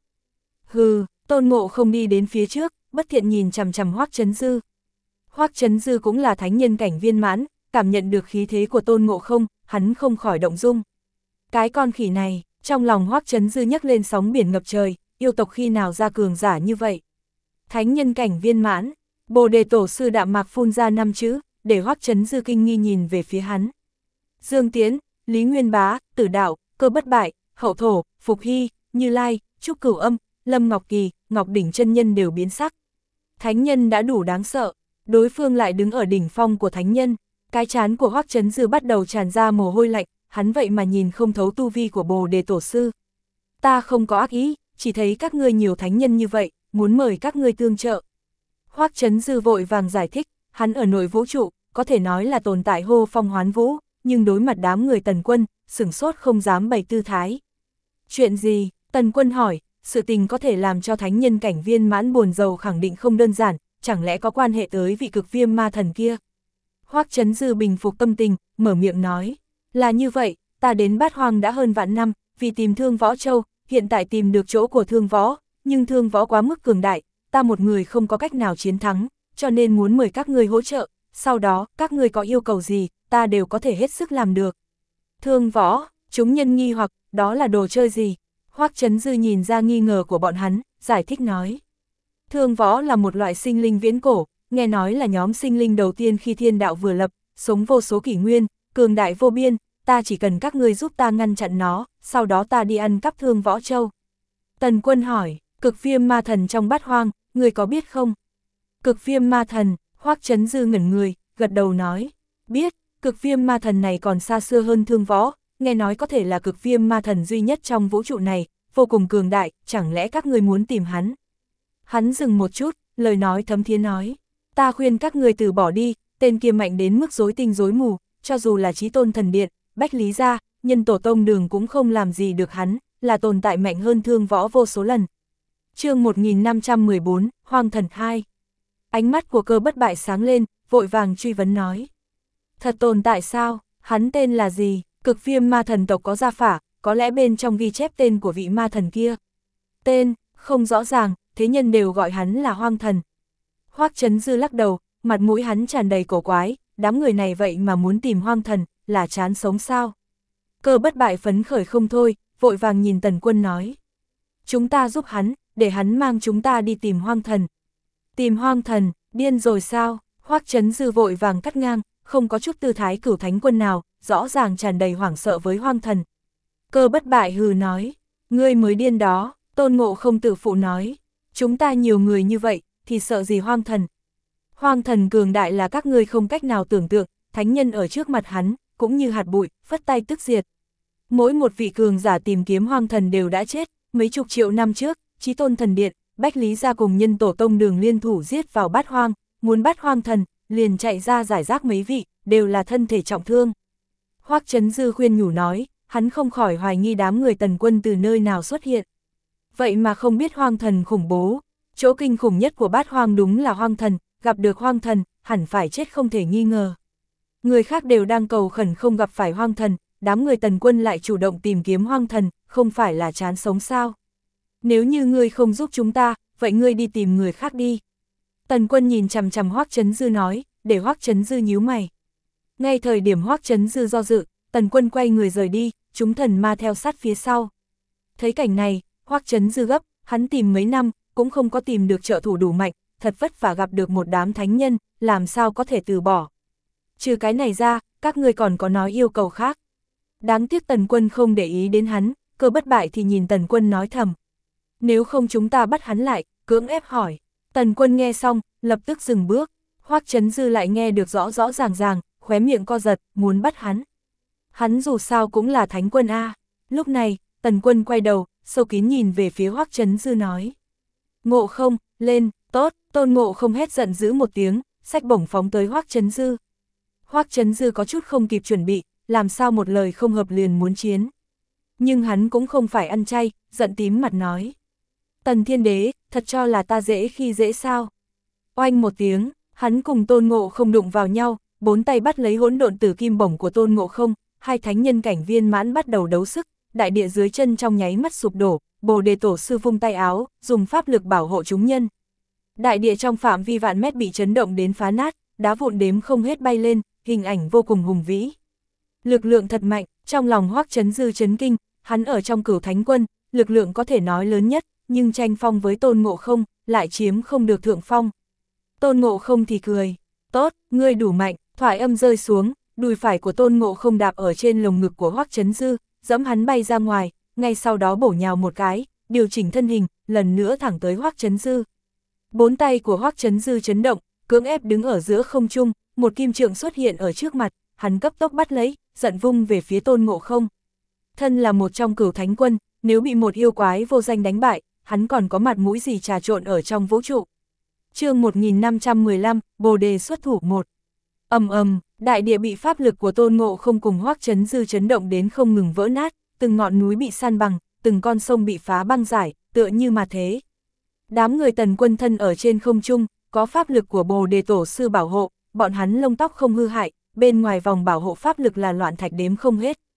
Hừ, Tôn Ngộ không đi đến phía trước, bất thiện nhìn chằm chằm Hoắc Chấn Dư. Hoắc Chấn Dư cũng là thánh nhân cảnh viên mãn, cảm nhận được khí thế của Tôn Ngộ không, hắn không khỏi động dung. Cái con khỉ này, trong lòng Hoắc Chấn Dư nhấc lên sóng biển ngập trời, yêu tộc khi nào ra cường giả như vậy? Thánh nhân cảnh viên mãn, Bồ Đề Tổ Sư đạm mạc phun ra 5 chữ, để Hoắc Chấn Dư kinh nghi nhìn về phía hắn. Dương Tiến, Lý Nguyên Bá, Tử Đạo, Cơ Bất Bại, Hậu Thổ, Phục Hy, Như Lai, Trúc Cửu Âm, Lâm Ngọc Kỳ, Ngọc Đỉnh chân nhân đều biến sắc. Thánh nhân đã đủ đáng sợ, đối phương lại đứng ở đỉnh phong của thánh nhân. Cái trán của Hoắc Chấn Dư bắt đầu tràn ra mồ hôi lạnh, hắn vậy mà nhìn không thấu tu vi của Bồ Đề Tổ Sư. Ta không có ác ý, chỉ thấy các ngươi nhiều thánh nhân như vậy, muốn mời các ngươi tương trợ. Hoắc Chấn Dư vội vàng giải thích, hắn ở nội vũ trụ, có thể nói là tồn tại hô phong hoán vũ, nhưng đối mặt đám người Tần Quân, sửng sốt không dám bày tư thái. Chuyện gì? Tần Quân hỏi, sự tình có thể làm cho thánh nhân cảnh viên mãn buồn rầu khẳng định không đơn giản, chẳng lẽ có quan hệ tới vị cực viêm ma thần kia? Hoắc Chấn Dư bình phục tâm tình, mở miệng nói, là như vậy, ta đến Bát Hoang đã hơn vạn năm, vì tìm Thương Võ Châu, hiện tại tìm được chỗ của Thương Võ, nhưng Thương Võ quá mức cường đại, ta một người không có cách nào chiến thắng, cho nên muốn mời các ngươi hỗ trợ, sau đó, các ngươi có yêu cầu gì, ta đều có thể hết sức làm được. Thương Võ, chúng nhân nghi hoặc, đó là đồ chơi gì? Hoắc Chấn Dư nhìn ra nghi ngờ của bọn hắn, giải thích nói. Thương Võ là một loại sinh linh viễn cổ, nghe nói là nhóm sinh linh đầu tiên khi thiên đạo vừa lập, sống vô số kỷ nguyên, cường đại vô biên, ta chỉ cần các ngươi giúp ta ngăn chặn nó, sau đó ta đi ăn cắp Thương Võ Châu. Tần Quân hỏi, Cực Viêm Ma Thần trong Bát Hoang, ngươi có biết không? Cực Viêm Ma Thần, Hoắc Chấn Dư ngẩn người, gật đầu nói, biết, Cực Viêm Ma Thần này còn xa xưa hơn Thương Võ, nghe nói có thể là Cực Viêm Ma Thần duy nhất trong vũ trụ này, vô cùng cường đại, chẳng lẽ các ngươi muốn tìm hắn? Hắn dừng một chút, lời nói thấm thía nói, ta khuyên các ngươi từ bỏ đi, tên kia mạnh đến mức rối tinh rối mù, cho dù là Chí Tôn Thần Điện, Bách Lý Gia, Nhân Tổ Tông Đường cũng không làm gì được hắn, là tồn tại mạnh hơn Thương Võ vô số lần. Chương 1514, Hoang Thần 2. Ánh mắt của Cơ Bất Bại sáng lên, vội vàng truy vấn nói. Thật tồn tại sao? Hắn tên là gì? Cực Viêm Ma Thần tộc có gia phả, có lẽ bên trong ghi chép tên của vị ma thần kia. Tên, không rõ ràng, thế nhân đều gọi hắn là Hoang Thần. Hoắc Chấn Dư lắc đầu, mặt mũi hắn tràn đầy cổ quái, đám người này vậy mà muốn tìm Hoang Thần, là chán sống sao? Cơ Bất Bại phấn khởi không thôi, vội vàng nhìn Tần Quân nói. Chúng ta giúp hắn, để hắn mang chúng ta đi tìm Hoang Thần. Tìm Hoang Thần, điên rồi sao? Hoắc Chấn Dư vội vàng cắt ngang, không có chút tư thái Cửu Thánh Quân nào, rõ ràng tràn đầy hoảng sợ với Hoang Thần. Cơ Bất Bại hừ nói, ngươi mới điên đó. Tôn Ngộ Không tự phụ nói, chúng ta nhiều người như vậy, thì sợ gì Hoang Thần? Hoang Thần cường đại là các ngươi không cách nào tưởng tượng, thánh nhân ở trước mặt hắn, cũng như hạt bụi, phất tay tức diệt. Mỗi một vị cường giả tìm kiếm Hoang Thần đều đã chết, mấy chục triệu năm trước, Chí Tôn Thần Điện, Bách Lý Gia cùng Nhân Tổ Tông Đường liên thủ giết vào Bát Hoang, muốn bắt Hoang Thần, liền chạy ra giải rác mấy vị, đều là thân thể trọng thương. Hoắc Chấn Dư khuyên nhủ nói, hắn không khỏi hoài nghi đám người Tần Quân từ nơi nào xuất hiện. Vậy mà không biết Hoang Thần khủng bố, chỗ kinh khủng nhất của Bát Hoang đúng là Hoang Thần, gặp được Hoang Thần, hẳn phải chết không thể nghi ngờ. Người khác đều đang cầu khẩn không gặp phải Hoang Thần, đám người Tần Quân lại chủ động tìm kiếm Hoang Thần, không phải là chán sống sao? Nếu như ngươi không giúp chúng ta, vậy ngươi đi tìm người khác đi. Tần Quân nhìn chằm chằm Hoắc Chấn Dư nói, để Hoắc Chấn Dư nhíu mày. Ngay thời điểm Hoắc Chấn Dư do dự, Tần Quân quay người rời đi, chúng thần ma theo sát phía sau. Thấy cảnh này, Hoắc Chấn Dư gấp, hắn tìm mấy năm, cũng không có tìm được trợ thủ đủ mạnh, thật vất vả gặp được một đám thánh nhân, làm sao có thể từ bỏ. Trừ cái này ra, các ngươi còn có nói yêu cầu khác. Đáng tiếc Tần Quân không để ý đến hắn, Cơ Bất Bại thì nhìn Tần Quân nói thầm. Nếu không chúng ta bắt hắn lại, cưỡng ép hỏi. Tần Quân nghe xong, lập tức dừng bước. Hoắc Chấn Dư lại nghe được rõ rõ ràng, khóe miệng co giật, muốn bắt hắn. Hắn dù sao cũng là thánh quân a. Lúc này, Tần Quân quay đầu, sâu kín nhìn về phía Hoắc Chấn Dư nói. Ngộ Không, lên, tốt, Tôn Ngộ Không hét giận dữ một tiếng, xách bổng phóng tới Hoắc Chấn Dư. Hoắc Chấn Dư có chút không kịp chuẩn bị, làm sao một lời không hợp liền muốn chiến. Nhưng hắn cũng không phải ăn chay, giận tím mặt nói. Tần Thiên Đế, thật cho là ta dễ khi dễ sao? Oanh một tiếng, hắn cùng Tôn Ngộ Không đụng vào nhau, bốn tay bắt lấy hỗn độn tử kim bổng của Tôn Ngộ Không, hai thánh nhân cảnh viên mãn bắt đầu đấu sức, đại địa dưới chân trong nháy mắt sụp đổ, Bồ Đề Tổ sư vung tay áo, dùng pháp lực bảo hộ chúng nhân. Đại địa trong phạm vi vạn mét bị chấn động đến phá nát, đá vụn đếm không hết bay lên, hình ảnh vô cùng hùng vĩ. Lực lượng thật mạnh, trong lòng Hoắc Chấn Dư chấn kinh, hắn ở trong Cửu Thánh Quân, lực lượng có thể nói lớn nhất, nhưng tranh phong với Tôn Ngộ Không, lại chiếm không được thượng phong. Tôn Ngộ Không thì cười, tốt, ngươi đủ mạnh, thoại âm rơi xuống, đùi phải của Tôn Ngộ Không đạp ở trên lồng ngực của Hoắc Chấn Dư, dẫm hắn bay ra ngoài, ngay sau đó bổ nhào một cái, điều chỉnh thân hình, lần nữa thẳng tới Hoắc Chấn Dư. Bốn tay của Hoắc Chấn Dư chấn động, cưỡng ép đứng ở giữa không trung, một kim trượng xuất hiện ở trước mặt, hắn cấp tốc bắt lấy, giận vung về phía Tôn Ngộ Không. Thân là một trong Cửu Thánh Quân, nếu bị một yêu quái vô danh đánh bại, hắn còn có mặt mũi gì trà trộn ở trong vũ trụ. Chương 1515, Bồ Đề xuất thủ 1. Đại địa bị pháp lực của Tôn Ngộ Không cùng Hoắc Chấn Dư chấn động đến không ngừng vỡ nát, từng ngọn núi bị san bằng, từng con sông bị phá băng giải, tựa như mà thế. Đám người Tần Quân thân ở trên không trung, có pháp lực của Bồ Đề Tổ sư bảo hộ, bọn hắn lông tóc không hư hại, bên ngoài vòng bảo hộ pháp lực là loạn thạch đếm không hết.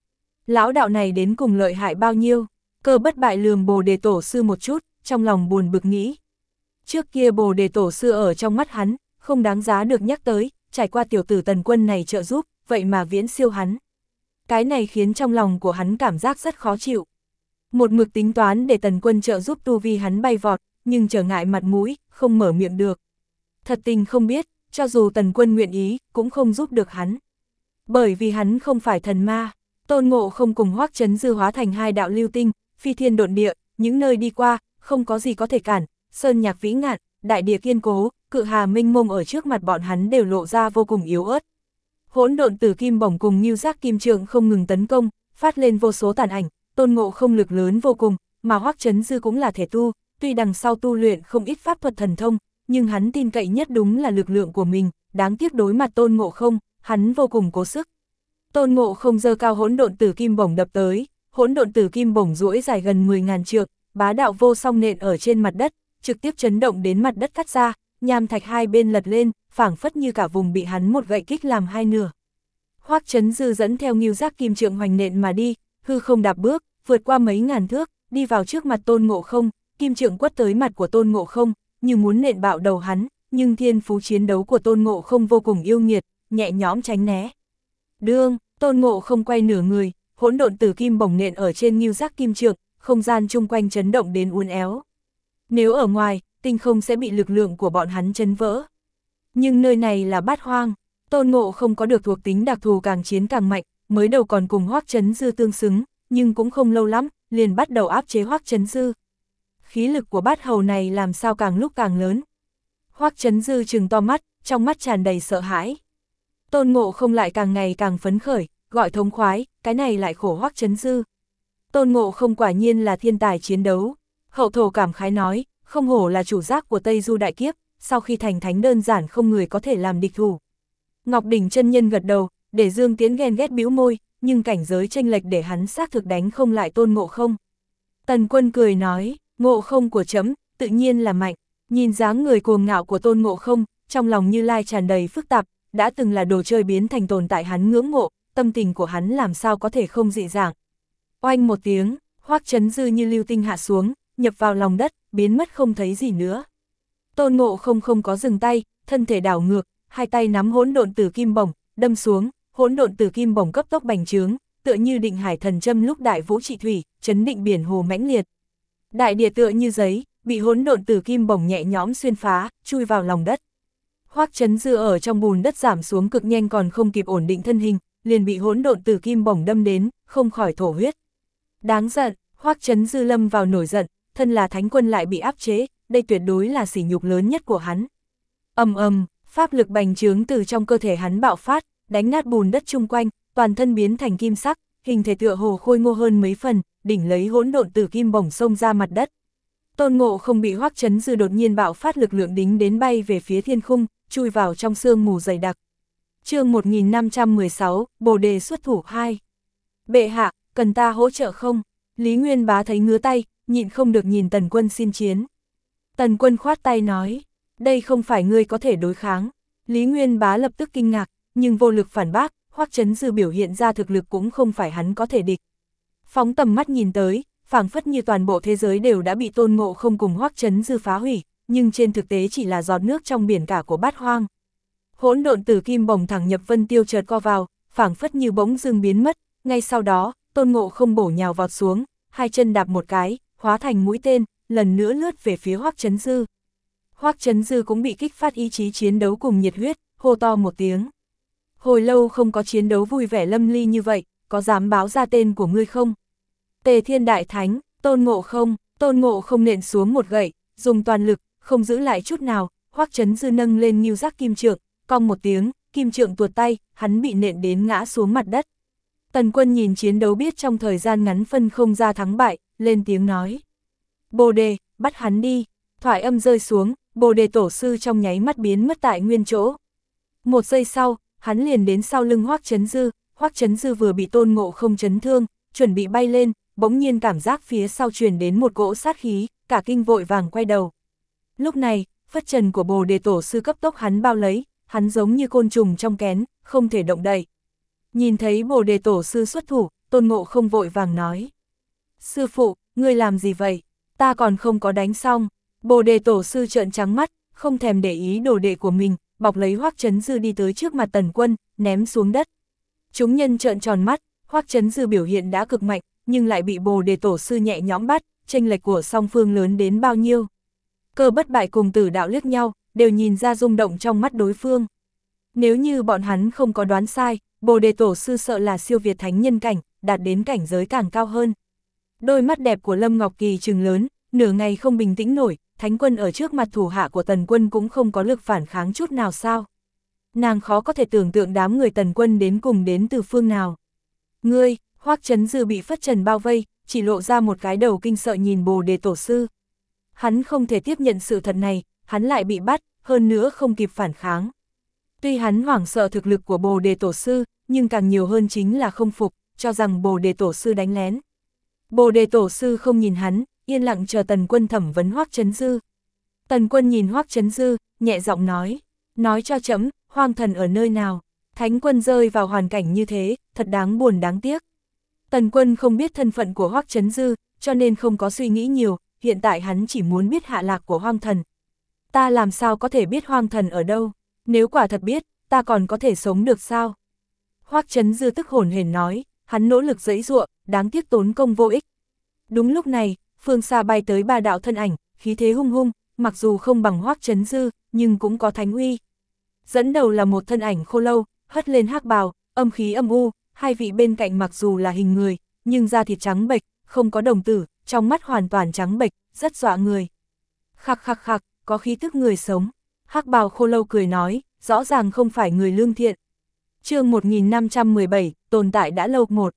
Lão đạo này đến cùng lợi hại bao nhiêu? Cơ Bất Bại lườm Bồ Đề Tổ sư một chút, trong lòng buồn bực nghĩ. Trước kia Bồ Đề Tổ sư ở trong mắt hắn, không đáng giá được nhắc tới, trải qua tiểu tử Tần Quân này trợ giúp, vậy mà viễn siêu hắn. Cái này khiến trong lòng của hắn cảm giác rất khó chịu. Một mực tính toán để Tần Quân trợ giúp tu vi hắn bay vọt, nhưng trở ngại mặt mũi, không mở miệng được. Thật tình không biết, cho dù Tần Quân nguyện ý, cũng không giúp được hắn. Bởi vì hắn không phải thần ma, Tôn Ngộ Không cùng Hoắc Chấn Dư hóa thành hai đạo lưu tinh, phi thiên độn địa, những nơi đi qua, không có gì có thể cản, sơn nhạc vĩ ngạn, đại địa kiên cố, cự hà mênh mông ở trước mặt bọn hắn đều lộ ra vô cùng yếu ớt. Hỗn độn tử kim bổng cùng Ngưu Giác Kim Trượng không ngừng tấn công, phát lên vô số tàn ảnh, Tôn Ngộ Không lực lớn vô cùng, mà Hoắc Chấn Dư cũng là thể tu, tuy đằng sau tu luyện không ít pháp thuật thần thông, nhưng hắn tin cậy nhất đúng là lực lượng của mình, đáng tiếc đối mặt Tôn Ngộ Không, hắn vô cùng cố sức. Tôn Ngộ Không giơ cao hỗn độn tử kim bổng đập tới, hỗn độn tử kim bổng duỗi dài gần 10.000 trượng, bá đạo vô song nện ở trên mặt đất, trực tiếp chấn động đến mặt đất cắt ra, nham thạch hai bên lật lên, phảng phất như cả vùng bị hắn một gậy kích làm hai nửa. Hoắc Chấn Dư dẫn theo Ngưu Giác Kim Trượng hoành nện mà đi, hư không đạp bước, vượt qua mấy ngàn thước, đi vào trước mặt Tôn Ngộ Không, kim trượng quất tới mặt của Tôn Ngộ Không, như muốn nện bạo đầu hắn, nhưng thiên phú chiến đấu của Tôn Ngộ Không vô cùng yêu nghiệt, nhẹ nhõm tránh né. Đương, Tôn Ngộ Không quay nửa người, hỗn độn tử kim bổng nện ở trên Ngưu Giác Kim Trượng, không gian chung quanh chấn động đến uốn éo. Nếu ở ngoài, tinh không sẽ bị lực lượng của bọn hắn chấn vỡ. Nhưng nơi này là Bát Hoang, Tôn Ngộ Không có được thuộc tính đặc thù càng chiến càng mạnh, mới đầu còn cùng Hoắc Chấn Dư tương xứng, nhưng cũng không lâu lắm, liền bắt đầu áp chế Hoắc Chấn Dư. Khí lực của bát hầu này làm sao càng lúc càng lớn. Hoắc Chấn Dư trừng to mắt, trong mắt tràn đầy sợ hãi. Tôn Ngộ Không lại càng ngày càng phấn khởi, gọi thống khoái, cái này lại khổ Hoắc Chấn Dư. Tôn Ngộ Không quả nhiên là thiên tài chiến đấu. Hậu thổ cảm khái nói, không hổ là chủ giác của Tây Du Đại Kiếp, sau khi thành thánh đơn giản không người có thể làm địch thủ. Ngọc Đỉnh chân nhân gật đầu, để Dương Tiến ghen ghét bĩu môi, nhưng cảnh giới chênh lệch để hắn xác thực đánh không lại Tôn Ngộ Không. Tần Quân cười nói, Ngộ Không của trẫm tự nhiên là mạnh. Nhìn dáng người cuồng ngạo của Tôn Ngộ Không, trong lòng Như Lai tràn đầy phức tạp, đã từng là đồ chơi biến thành tồn tại hắn ngưỡng mộ, tâm tình của hắn làm sao có thể không dị dạng. Oanh một tiếng, Hoắc Chấn Dư như lưu tinh hạ xuống, nhập vào lòng đất, biến mất không thấy gì nữa. Tôn Ngộ Không không có dừng tay, thân thể đảo ngược, hai tay nắm hỗn độn tử kim bổng, đâm xuống, hỗn độn tử kim bổng cấp tốc bành trướng, tựa như định hải thần châm lúc đại vũ trị thủy, chấn định biển hồ mãnh liệt. Đại địa tựa như giấy, bị hỗn độn tử kim bổng nhẹ nhõm xuyên phá, chui vào lòng đất. Hoắc Chấn Dư ở trong bùn đất giảm xuống cực nhanh, còn không kịp ổn định thân hình, liền bị hỗn độn tử kim bổng đâm đến, không khỏi thổ huyết. Đáng giận, Hoắc Chấn Dư lâm vào nổi giận, thân là thánh quân lại bị áp chế, đây tuyệt đối là sỉ nhục lớn nhất của hắn. Ầm ầm, pháp lực bành trướng từ trong cơ thể hắn bạo phát, đánh nát bùn đất chung quanh, toàn thân biến thành kim sắc, hình thể tựa hồ khôi ngô hơn mấy phần, đỉnh lấy hỗn độn tử kim bổng xông ra mặt đất. Tôn Ngộ Không bị Hoắc Chấn Dư đột nhiên bạo phát lực lượng đính đến bay về phía thiên khung, chui vào trong sương mù dày đặc. Chương 1516, Bồ Đề xuất thủ 2. Bệ hạ, cần ta hỗ trợ không? Lý Nguyên Bá thấy ngứa tay, nhịn không được nhìn Tần Quân xin chiến. Tần Quân khoát tay nói, đây không phải ngươi có thể đối kháng. Lý Nguyên Bá lập tức kinh ngạc, nhưng vô lực phản bác, Hoắc Chấn Dư biểu hiện ra thực lực cũng không phải hắn có thể địch. Phóng tầm mắt nhìn tới, phảng phất như toàn bộ thế giới đều đã bị Tôn Ngộ Không cùng Hoắc Chấn Dư phá hủy, nhưng trên thực tế chỉ là giọt nước trong biển cả của Bát Hoang. Hỗn độn tử kim bổng thẳng nhập vân tiêu chợt co vào, phảng phất như bỗng dưng biến mất, ngay sau đó, Tôn Ngộ Không bổ nhào vọt xuống, hai chân đạp một cái, hóa thành mũi tên, lần nữa lướt về phía Hoắc Chấn Dư. Hoắc Chấn Dư cũng bị kích phát ý chí chiến đấu cùng nhiệt huyết, hô to một tiếng. Hồi lâu không có chiến đấu vui vẻ lâm ly như vậy, có dám báo ra tên của ngươi không? Tề Thiên Đại Thánh, Tôn Ngộ Không nện xuống một gậy, dùng toàn lực, không giữ lại chút nào, Hoắc Chấn Dư nâng lên Ngưu Giác Kim Trượng, cong một tiếng, kim trượng tuột tay, hắn bị nện đến ngã xuống mặt đất. Tần Quân nhìn chiến đấu biết trong thời gian ngắn phân không ra thắng bại, lên tiếng nói. Bồ Đề, bắt hắn đi. Thoại âm rơi xuống, Bồ Đề tổ sư trong nháy mắt biến mất tại nguyên chỗ. Một giây sau, hắn liền đến sau lưng Hoắc Chấn Dư, Hoắc Chấn Dư vừa bị Tôn Ngộ Không chấn thương, chuẩn bị bay lên, bỗng nhiên cảm giác phía sau truyền đến một cỗ sát khí, cả kinh vội vàng quay đầu. Lúc này, phất trần của Bồ Đề tổ sư cấp tốc hắn bao lấy, hắn giống như côn trùng trong kén, không thể động đậy. Nhìn thấy Bồ Đề tổ sư xuất thủ, Tôn Ngộ không vội vàng nói. Sư phụ, ngươi làm gì vậy? Ta còn không có đánh xong. Bồ Đề Tổ sư trợn trắng mắt, không thèm để ý đồ đệ của mình, bọc lấy Hoắc Chấn Dư đi tới trước mặt Tần Quân, ném xuống đất. Chúng nhân trợn tròn mắt, Hoắc Chấn Dư biểu hiện đã cực mạnh, nhưng lại bị Bồ Đề Tổ sư nhẹ nhõm bắt, chênh lệch của song phương lớn đến bao nhiêu. Cơ Bất Bại cùng Tử Đạo liếc nhau, đều nhìn ra rung động trong mắt đối phương. Nếu như bọn hắn không có đoán sai, Bồ Đề Tổ sư sợ là siêu việt thánh nhân cảnh, đạt đến cảnh giới càng cao hơn. Đôi mắt đẹp của Lâm Ngọc Kỳ trừng lớn, nửa ngày không bình tĩnh nổi, Thánh Quân ở trước mặt thủ hạ của Tần Quân cũng không có lực phản kháng chút nào sao. Nàng khó có thể tưởng tượng đám người Tần Quân đến cùng đến từ phương nào. Ngươi, Hoắc Chấn Dư bị phất trần bao vây, chỉ lộ ra một cái đầu kinh sợ nhìn Bồ Đề Tổ sư. Hắn không thể tiếp nhận sự thật này, hắn lại bị bắt, hơn nữa không kịp phản kháng. Tuy hắn hoảng sợ thực lực của Bồ Đề Tổ sư, nhưng càng nhiều hơn chính là không phục, cho rằng Bồ Đề Tổ sư đánh lén. Bồ Đề Tổ sư không nhìn hắn, yên lặng chờ Tần Quân thẩm vấn Hoắc Chấn Dư. Tần Quân nhìn Hoắc Chấn Dư, nhẹ giọng nói cho trẫm, Hoang Thần ở nơi nào? Thánh Quân rơi vào hoàn cảnh như thế, thật đáng buồn đáng tiếc. Tần Quân không biết thân phận của Hoắc Chấn Dư, cho nên không có suy nghĩ nhiều, hiện tại hắn chỉ muốn biết hạ lạc của Hoang Thần. Ta làm sao có thể biết Hoang Thần ở đâu? Nếu quả thật biết, ta còn có thể sống được sao? Hoắc Chấn Dư tức hổn hển nói, hắn nỗ lực giãy giụa, đáng tiếc tốn công vô ích. Đúng lúc này, phương xa bay tới ba đạo thân ảnh, khí thế hung hung, mặc dù không bằng Hoắc Chấn Dư, nhưng cũng có thánh uy. Dẫn đầu là một thân ảnh khô lâu, hất lên hắc bào, âm khí âm u, hai vị bên cạnh mặc dù là hình người, nhưng da thịt trắng bệch, không có đồng tử, trong mắt hoàn toàn trắng bệch, rất dọa người. Khặc khặc khặc, có khí tức người sống. Hắc bào khô lâu cười nói, rõ ràng không phải người lương thiện. Chương 1517, tồn tại đã lâu một.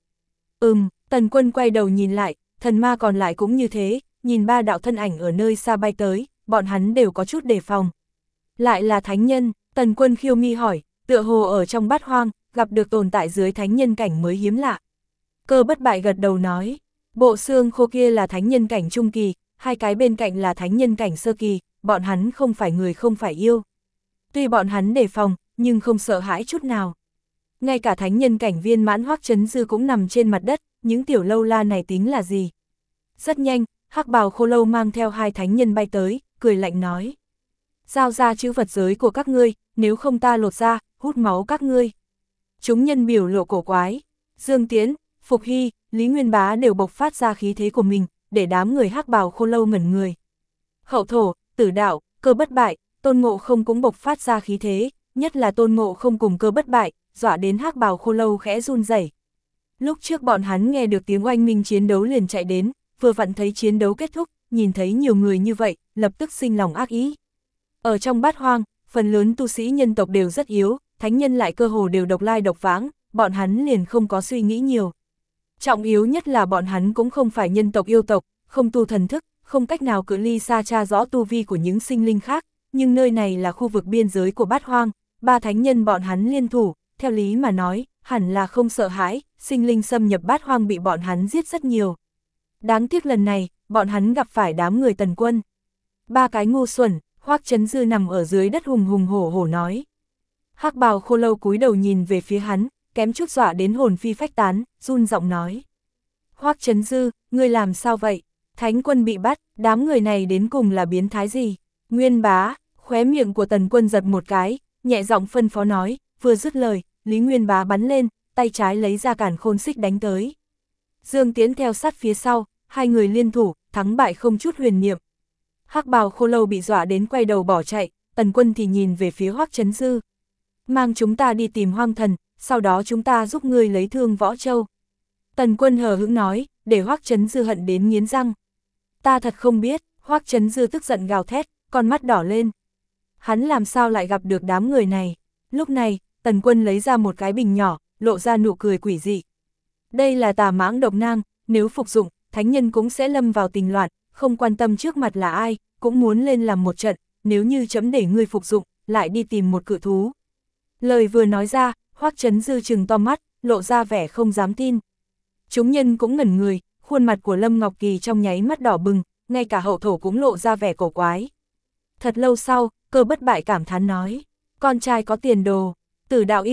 Tần Quân quay đầu nhìn lại, thần ma còn lại cũng như thế, nhìn ba đạo thân ảnh ở nơi xa bay tới, bọn hắn đều có chút đề phòng. Lại là thánh nhân, Tần Quân khiêu mi hỏi, tựa hồ ở trong bát hoang, gặp được tồn tại dưới thánh nhân cảnh mới hiếm lạ. Cơ Bất Bại gật đầu nói, bộ xương khô kia là thánh nhân cảnh trung kỳ, hai cái bên cạnh là thánh nhân cảnh sơ kỳ, bọn hắn không phải người không phải yêu. Tuy bọn hắn đề phòng, nhưng không sợ hãi chút nào. Ngay cả thánh nhân cảnh viên mãn Hoắc Chấn Dư cũng nằm trên mặt đất, những tiểu lâu la này tính là gì? Rất nhanh, hắc bào khô lâu mang theo hai thánh nhân bay tới, cười lạnh nói. Giao ra chữ vật giới của các ngươi, nếu không ta lột ra, hút máu các ngươi. Chúng nhân biểu lộ cổ quái, Dương Tiễn, Phục Hy, Lý Nguyên Bá đều bộc phát ra khí thế của mình, để đám người hắc bào khô lâu ngẩn người. Hậu Thổ, Tử Đạo, Cơ Bất Bại, Tôn Ngộ không cũng bộc phát ra khí thế, nhất là Tôn Ngộ không cùng Cơ Bất Bại, dọa đến hắc bào khô lâu khẽ run rẩy. Lúc trước bọn hắn nghe được tiếng oanh minh chiến đấu liền chạy đến, vừa vặn thấy chiến đấu kết thúc, nhìn thấy nhiều người như vậy, lập tức sinh lòng ác ý. Ở trong bát hoang, phần lớn tu sĩ nhân tộc đều rất yếu, thánh nhân lại cơ hồ đều độc lai độc vãng, bọn hắn liền không có suy nghĩ nhiều. Trọng yếu nhất là bọn hắn cũng không phải nhân tộc yêu tộc, không tu thần thức, không cách nào cự ly xa tra rõ tu vi của những sinh linh khác, nhưng nơi này là khu vực biên giới của bát hoang, ba thánh nhân bọn hắn liên thủ, theo lý mà nói, hẳn là không sợ hãi, sinh linh xâm nhập bát hoang bị bọn hắn giết rất nhiều. Đáng tiếc lần này, bọn hắn gặp phải đám người Tần Quân. Ba cái ngu xuẩn, Hoắc Chấn Dư nằm ở dưới đất hùng hùng hổ hổ nói. Hắc bào khô lâu cúi đầu nhìn về phía hắn, kém chút dọa đến hồn phi phách tán, run giọng nói. Hoắc Chấn Dư, ngươi làm sao vậy? Thánh Quân bị bắt, đám người này đến cùng là biến thái gì? Nguyên Bá, khóe miệng của Tần Quân giật một cái, nhẹ giọng phân phó nói, vừa dứt lời, Lý Nguyên Bá bắn lên, tay trái lấy ra càn khôn xích đánh tới. Dương Tiễn theo sát phía sau, hai người liên thủ, thắng bại không chút huyền niệm. Hắc bào khô lâu bị dọa đến quay đầu bỏ chạy, Tần Quân thì nhìn về phía Hoắc Chấn Dư. Mang chúng ta đi tìm Hoang Thần, sau đó chúng ta giúp ngươi lấy Thương Võ Châu. Tần Quân hờ hững nói, để Hoắc Chấn Dư hận đến nghiến răng. Ta thật không biết, Hoắc Chấn Dư tức giận gào thét, con mắt đỏ lên. Hắn làm sao lại gặp được đám người này? Lúc này, Tần Quân lấy ra một cái bình nhỏ, lộ ra nụ cười quỷ dị. Đây là tà mãng độc nang, nếu phục dụng, thánh nhân cũng sẽ lâm vào tình loạn, không quan tâm trước mặt là ai, cũng muốn lên làm một trận, nếu như chấm để ngươi phục dụng, lại đi tìm một cự thú. Lời vừa nói ra, Hoắc Chấn Dư trừng to mắt, lộ ra vẻ không dám tin. Chúng nhân cũng ngẩn người, khuôn mặt của Lâm Ngọc Kỳ trong nháy mắt đỏ bừng, ngay cả Hậu Thổ cũng lộ ra vẻ cổ quái. Thật lâu sau, Cơ Bất Bại cảm thán nói, con trai có tiền đồ. Tử Đạo im lặng,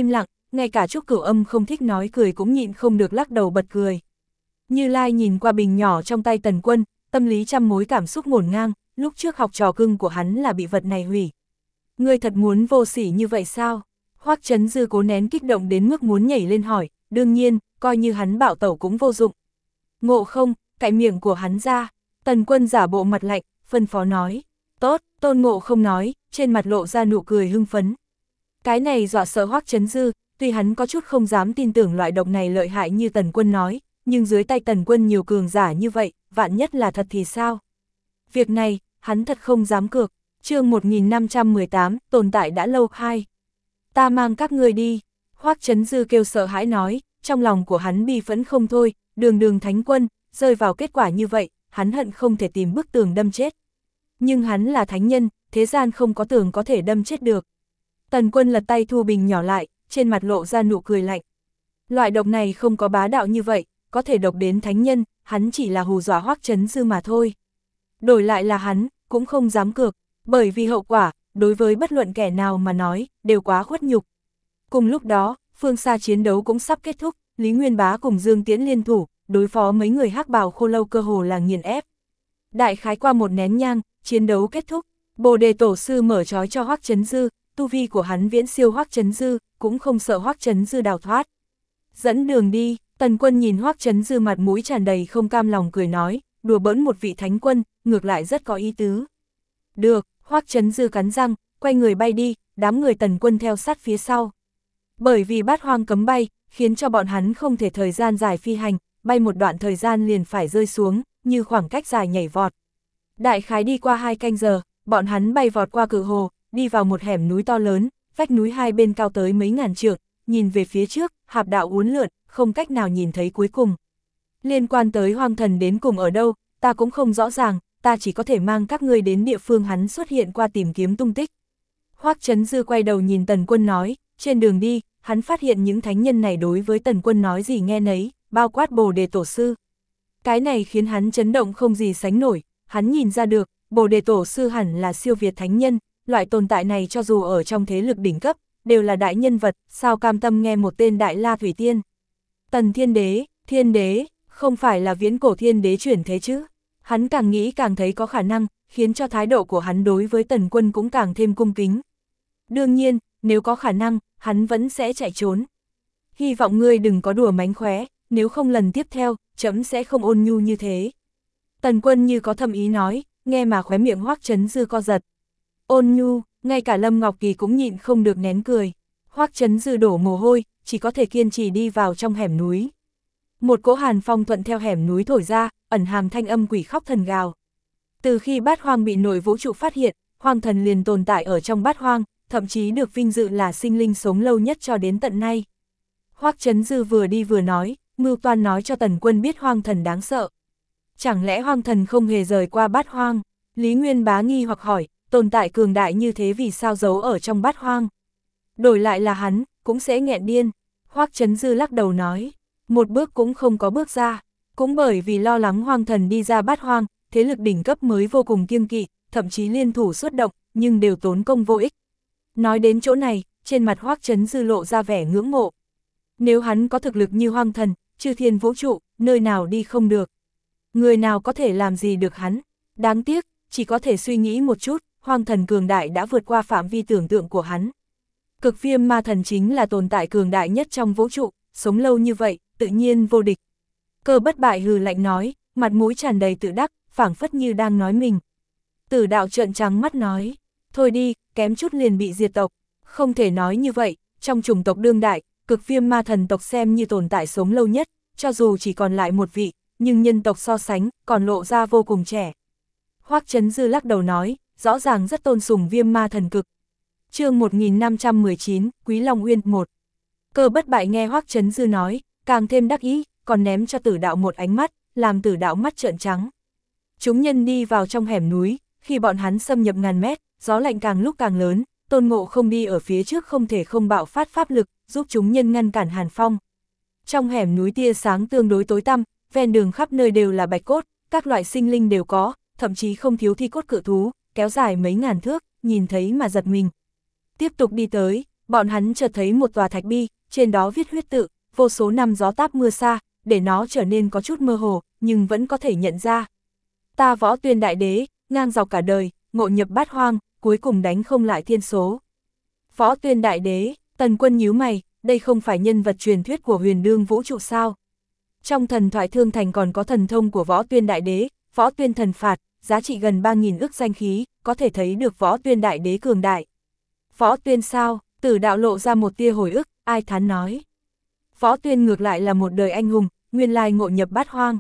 ngay cả Trúc Cửu Âm không thích nói cười cũng nhịn không được lắc đầu bật cười. Như Lai nhìn qua bình nhỏ trong tay Tần Quân, tâm lý trăm mối cảm xúc ngổn ngang, lúc trước học trò cưng của hắn là bị vật này hủy. Ngươi thật muốn vô sỉ như vậy sao? Hoắc Chấn Dư cố nén kích động đến mức muốn nhảy lên hỏi, đương nhiên, coi như hắn bạo tẩu cũng vô dụng. Ngộ không, cạy miệng của hắn ra. Tần Quân giả bộ mặt lạnh, phân phó nói. Tốt, Tôn Ngộ không nói, trên mặt lộ ra nụ cười hưng phấn. Cái này dọa sợ Hoắc Chấn Dư, tuy hắn có chút không dám tin tưởng loại độc này lợi hại như Tần Quân nói, nhưng dưới tay Tần Quân nhiều cường giả như vậy, vạn nhất là thật thì sao? Việc này, hắn thật không dám cược. Chương 1518, tồn tại đã lâu 2. Ta mang các ngươi đi. Hoắc Chấn Dư kêu sợ hãi nói, trong lòng của hắn bi phẫn không thôi, đường thánh quân, rơi vào kết quả như vậy, hắn hận không thể tìm bức tường đâm chết. Nhưng hắn là thánh nhân, thế gian không có tường có thể đâm chết được. Tần Quân lật tay thu bình nhỏ lại, trên mặt lộ ra nụ cười lạnh. Loại độc này không có bá đạo như vậy, có thể độc đến thánh nhân, hắn chỉ là hù dọa Hoắc Chấn Dư mà thôi. Đổi lại là hắn, cũng không dám cược, bởi vì hậu quả, đối với bất luận kẻ nào mà nói, đều quá khuất nhục. Cùng lúc đó, phương xa chiến đấu cũng sắp kết thúc, Lý Nguyên Bá cùng Dương Tiễn liên thủ, đối phó mấy người hắc bào khô lâu cơ hồ là nghiền ép. Đại khái qua một nén nhang, chiến đấu kết thúc, Bồ Đề Tổ Sư mở trói cho Hoắc Chấn Dư, tu vi của hắn viễn siêu Hoắc Chấn Dư, cũng không sợ Hoắc Chấn Dư đào thoát. Dẫn đường đi, Tần Quân nhìn Hoắc Chấn Dư mặt mũi tràn đầy không cam lòng cười nói, đùa bỡn một vị thánh quân, ngược lại rất có ý tứ. Được, Hoắc Chấn Dư cắn răng, quay người bay đi, đám người Tần Quân theo sát phía sau. Bởi vì Bát Hoang cấm bay, khiến cho bọn hắn không thể thời gian dài phi hành, bay một đoạn thời gian liền phải rơi xuống, như khoảng cách dài nhảy vọt. Đại khái đi qua 2 canh giờ, bọn hắn bay vọt qua Cự Hồ, đi vào một hẻm núi to lớn, vách núi hai bên cao tới mấy ngàn trượng, nhìn về phía trước, hạp đạo uốn lượn, không cách nào nhìn thấy cuối cùng. Liên quan tới Hoang Thần đến cùng ở đâu, ta cũng không rõ ràng, ta chỉ có thể mang các ngươi đến địa phương hắn xuất hiện qua tìm kiếm tung tích. Hoắc Chấn Dư quay đầu nhìn Tần Quân nói, trên đường đi, hắn phát hiện những thánh nhân này đối với Tần Quân nói gì nghe nấy, bao quát Bồ Đề Tổ Sư. Cái này khiến hắn chấn động không gì sánh nổi, hắn nhìn ra được, Bồ Đề Tổ Sư hẳn là siêu việt thánh nhân, loại tồn tại này cho dù ở trong thế lực đỉnh cấp, đều là đại nhân vật, sao cam tâm nghe một tên Đại La Thủy Tiên. Tần Thiên Đế, không phải là viễn cổ Thiên Đế chuyển thế chứ? Hắn càng nghĩ càng thấy có khả năng, khiến cho thái độ của hắn đối với Tần Quân cũng càng thêm cung kính. Đương nhiên, nếu có khả năng, hắn vẫn sẽ chạy trốn. Hy vọng ngươi đừng có đùa mánh khóe, nếu không lần tiếp theo, trẫm sẽ không ôn nhu như thế. Tần Quân như có thâm ý nói, nghe mà khóe miệng Hoắc Chấn Dư co giật. Ôn nhu, ngay cả Lâm Ngọc Kỳ cũng nhịn không được nén cười. Hoắc Chấn Dư đổ mồ hôi, chỉ có thể kiên trì đi vào trong hẻm núi. Một cỗ hàn phong thuận theo hẻm núi thổi ra, ẩn hàm thanh âm quỷ khóc thần gào. Từ khi Bát Hoang bị nội vũ trụ phát hiện, Hoang Thần liền tồn tại ở trong Bát Hoang, thậm chí được vinh dự là sinh linh sống lâu nhất cho đến tận nay. Hoắc Chấn Dư vừa đi vừa nói, mưu toan nói cho Tần Quân biết Hoang Thần đáng sợ. Chẳng lẽ Hoang Thần không hề rời qua Bát Hoang? Lý Nguyên Bá nghi hoặc hỏi, tồn tại cường đại như thế vì sao giấu ở trong Bát Hoang? Đổi lại là hắn, cũng sẽ nghẹn điên. Hoắc Chấn Dư lắc đầu nói, một bước cũng không có bước ra. Cũng bởi vì lo lắng Hoang Thần đi ra Bát Hoang, thế lực đỉnh cấp mới vô cùng kiêng kỵ, thậm chí liên thủ xuất động, nhưng đều tốn công vô ích. Nói đến chỗ này, trên mặt Hoắc Chấn Dư lộ ra vẻ ngưỡng mộ. Nếu hắn có thực lực như Hoang Thần, chư thiên vũ trụ, nơi nào đi không được. Người nào có thể làm gì được hắn? Đáng tiếc, chỉ có thể suy nghĩ một chút, Hoang Thần cường đại đã vượt qua phạm vi tưởng tượng của hắn. Cực Viêm Ma Thần chính là tồn tại cường đại nhất trong vũ trụ, sống lâu như vậy, tự nhiên vô địch. Cơ Bất Bại hừ lạnh nói, mặt mũi tràn đầy tự đắc, phảng phất như đang nói mình. Tử Đạo trợn trắng mắt nói, thôi đi, kém chút liền bị diệt tộc. Không thể nói như vậy, trong chủng tộc đương đại, Cực Viêm Ma Thần tộc xem như tồn tại sống lâu nhất, cho dù chỉ còn lại một vị, nhưng nhân tộc so sánh, còn lộ ra vô cùng trẻ. Hoắc Chấn Dư lắc đầu nói, rõ ràng rất tôn sùng Viêm Ma Thần Cực. Chương 1519, Quý Long Uyên 1. Cơ Bất Bại nghe Hoắc Chấn Dư nói, càng thêm đắc ý, còn ném cho Tử Đạo một ánh mắt, làm Tử Đạo mắt trợn trắng. Chúng nhân đi vào trong hẻm núi, khi bọn hắn xâm nhập ngàn mét, gió lạnh càng lúc càng lớn, Tôn Ngộ không đi ở phía trước không thể không bạo phát pháp lực, giúp chúng nhân ngăn cản hàn phong. Trong hẻm núi tia sáng tương đối tối tăm, ven đường khắp nơi đều là bạch cốt, các loại sinh linh đều có, thậm chí không thiếu thi cốt cự thú, kéo dài mấy ngàn thước, nhìn thấy mà giật mình. Tiếp tục đi tới, bọn hắn chợt thấy một tòa thạch bi, trên đó viết huyết tự, vô số năm gió táp mưa xa, để nó trở nên có chút mơ hồ, nhưng vẫn có thể nhận ra. Ta Võ Tuyên Đại Đế, ngang dọc cả đời, ngộ nhập bát hoang, cuối cùng đánh không lại thiên số. Võ Tuyên Đại Đế, Tần Quân nhíu mày, đây không phải nhân vật truyền thuyết của huyền đương vũ trụ sao? Trong thần thoại Thương Thành còn có thần thông của Võ Tuyên Đại Đế, Võ Tuyên Thần Phạt, giá trị gần 3.000 ức danh khí, có thể thấy được Võ Tuyên Đại Đế cường đại. Võ Tuyên sao? Tử Đạo lộ ra một tia hồi ức, ai thán nói. Võ Tuyên ngược lại là một đời anh hùng, nguyên lai ngộ nhập bát hoang.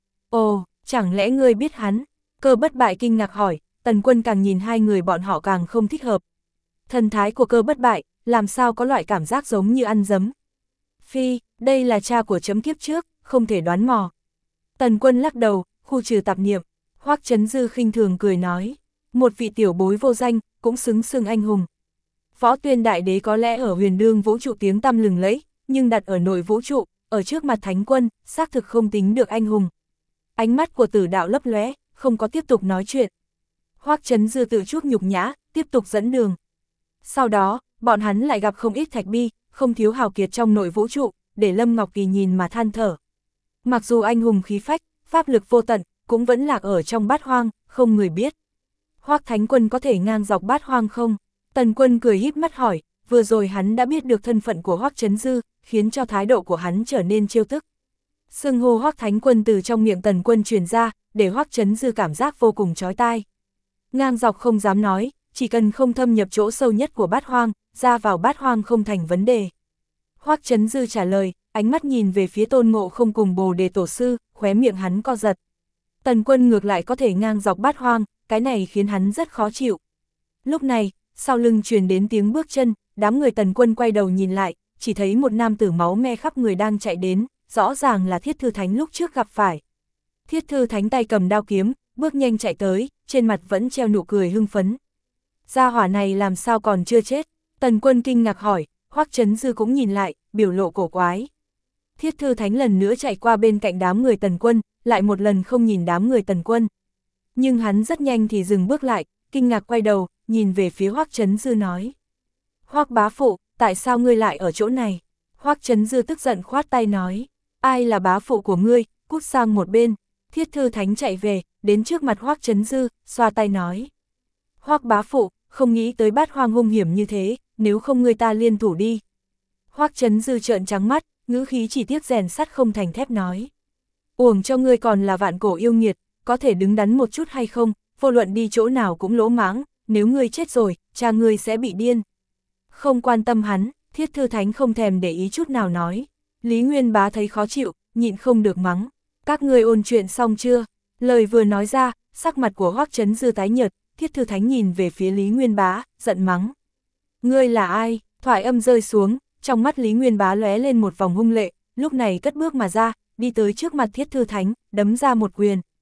Ồ, chẳng lẽ ngươi biết hắn? Cơ Bất Bại kinh ngạc hỏi, Tần Quân càng nhìn hai người bọn họ càng không thích hợp. Thần thái của Cơ Bất Bại, làm sao có loại cảm giác giống như ăn giấm. Phi, đây là cha của chấm kiếp trước, không thể đoán mò. Tần Quân lắc đầu, khu trừ tạp niệm. Hoắc Chấn Dư khinh thường cười nói, một vị tiểu bối vô danh, cũng xứng xưng anh hùng. Võ Tuyên Đại Đế có lẽ ở huyền đương vũ trụ tiếng tăm lừng lẫy, nhưng đặt ở nội vũ trụ, ở trước mặt Thánh Quân, xác thực không tính được anh hùng. Ánh mắt của Tử Đạo lấp lóe, không có tiếp tục nói chuyện. Hoắc Chấn Dư tự chuốc nhục nhã, tiếp tục dẫn đường. Sau đó, bọn hắn lại gặp không ít thạch bi, không thiếu hào kiệt trong nội vũ trụ, để Lâm Ngọc Kỳ nhìn mà than thở. Mặc dù anh hùng khí phách, pháp lực vô tận, cũng vẫn lạc ở trong bát hoang, không người biết. Hoắc Thánh Quân có thể ngang dọc bát hoang không? Tần Quân cười híp mắt hỏi, vừa rồi hắn đã biết được thân phận của Hoắc Chấn Dư, khiến cho thái độ của hắn trở nên trêu tức. Xưng hô Hoắc Thánh Quân từ trong miệng Tần Quân truyền ra, để Hoắc Chấn Dư cảm giác vô cùng chói tai. Ngang dọc không dám nói, chỉ cần không thâm nhập chỗ sâu nhất của bát hoang, ra vào bát hoang không thành vấn đề. Hoắc Chấn Dư trả lời, ánh mắt nhìn về phía Tôn Ngộ Không cùng Bồ Đề Tổ Sư, khóe miệng hắn co giật. Tần Quân ngược lại có thể ngang dọc bát hoang, cái này khiến hắn rất khó chịu. Lúc này, sau lưng truyền đến tiếng bước chân, đám người Tần Quân quay đầu nhìn lại, chỉ thấy một nam tử máu me khắp người đang chạy đến, rõ ràng là Thiết Thư Thánh lúc trước gặp phải. Thiết Thư Thánh tay cầm đao kiếm, bước nhanh chạy tới, trên mặt vẫn treo nụ cười hưng phấn. Gia hỏa này làm sao còn chưa chết? Tần Quân kinh ngạc hỏi, Hoắc Chấn Dư cũng nhìn lại, biểu lộ cổ quái. Thiết Thư Thánh lần nữa chạy qua bên cạnh đám người Tần Quân, lại một lần không nhìn đám người Tần Quân. Nhưng hắn rất nhanh thì dừng bước lại, kinh ngạc quay đầu, nhìn về phía Hoắc Chấn Dư nói. Hoắc bá phụ, tại sao ngươi lại ở chỗ này? Hoắc Chấn Dư tức giận khoát tay nói, ai là bá phụ của ngươi, cút sang một bên. Thiết Thư Thánh chạy về, đến trước mặt Hoắc Chấn Dư, xoa tay nói. Hoắc bá phụ, không nghĩ tới bát hoang hung hiểm như thế, nếu không ngươi ta liên thủ đi. Hoắc Chấn Dư trợn trắng mắt, ngữ khí chỉ tiếc rèn sắt không thành thép nói. Uổng cho ngươi còn là vạn cổ yêu nghiệt, có thể đứng đắn một chút hay không, vô luận đi chỗ nào cũng lỗ mãng, nếu ngươi chết rồi, cha ngươi sẽ bị điên. Không quan tâm hắn, Thiết Thư Thánh không thèm để ý chút nào nói. Lý Nguyên Bá thấy khó chịu, nhịn không được mắng. Các ngươi ôn chuyện xong chưa? Lời vừa nói ra, sắc mặt của Hoắc Chấn Dư tái nhợt, Thiết Thư Thánh nhìn về phía Lý Nguyên Bá, giận mắng. Ngươi là ai? Thoại âm rơi xuống, trong mắt Lý Nguyên Bá lóe lên một vòng hung lệ, lúc này cất bước mà ra, đi tới trước mặt Thiết Thư Thánh, đấm ra một quyền.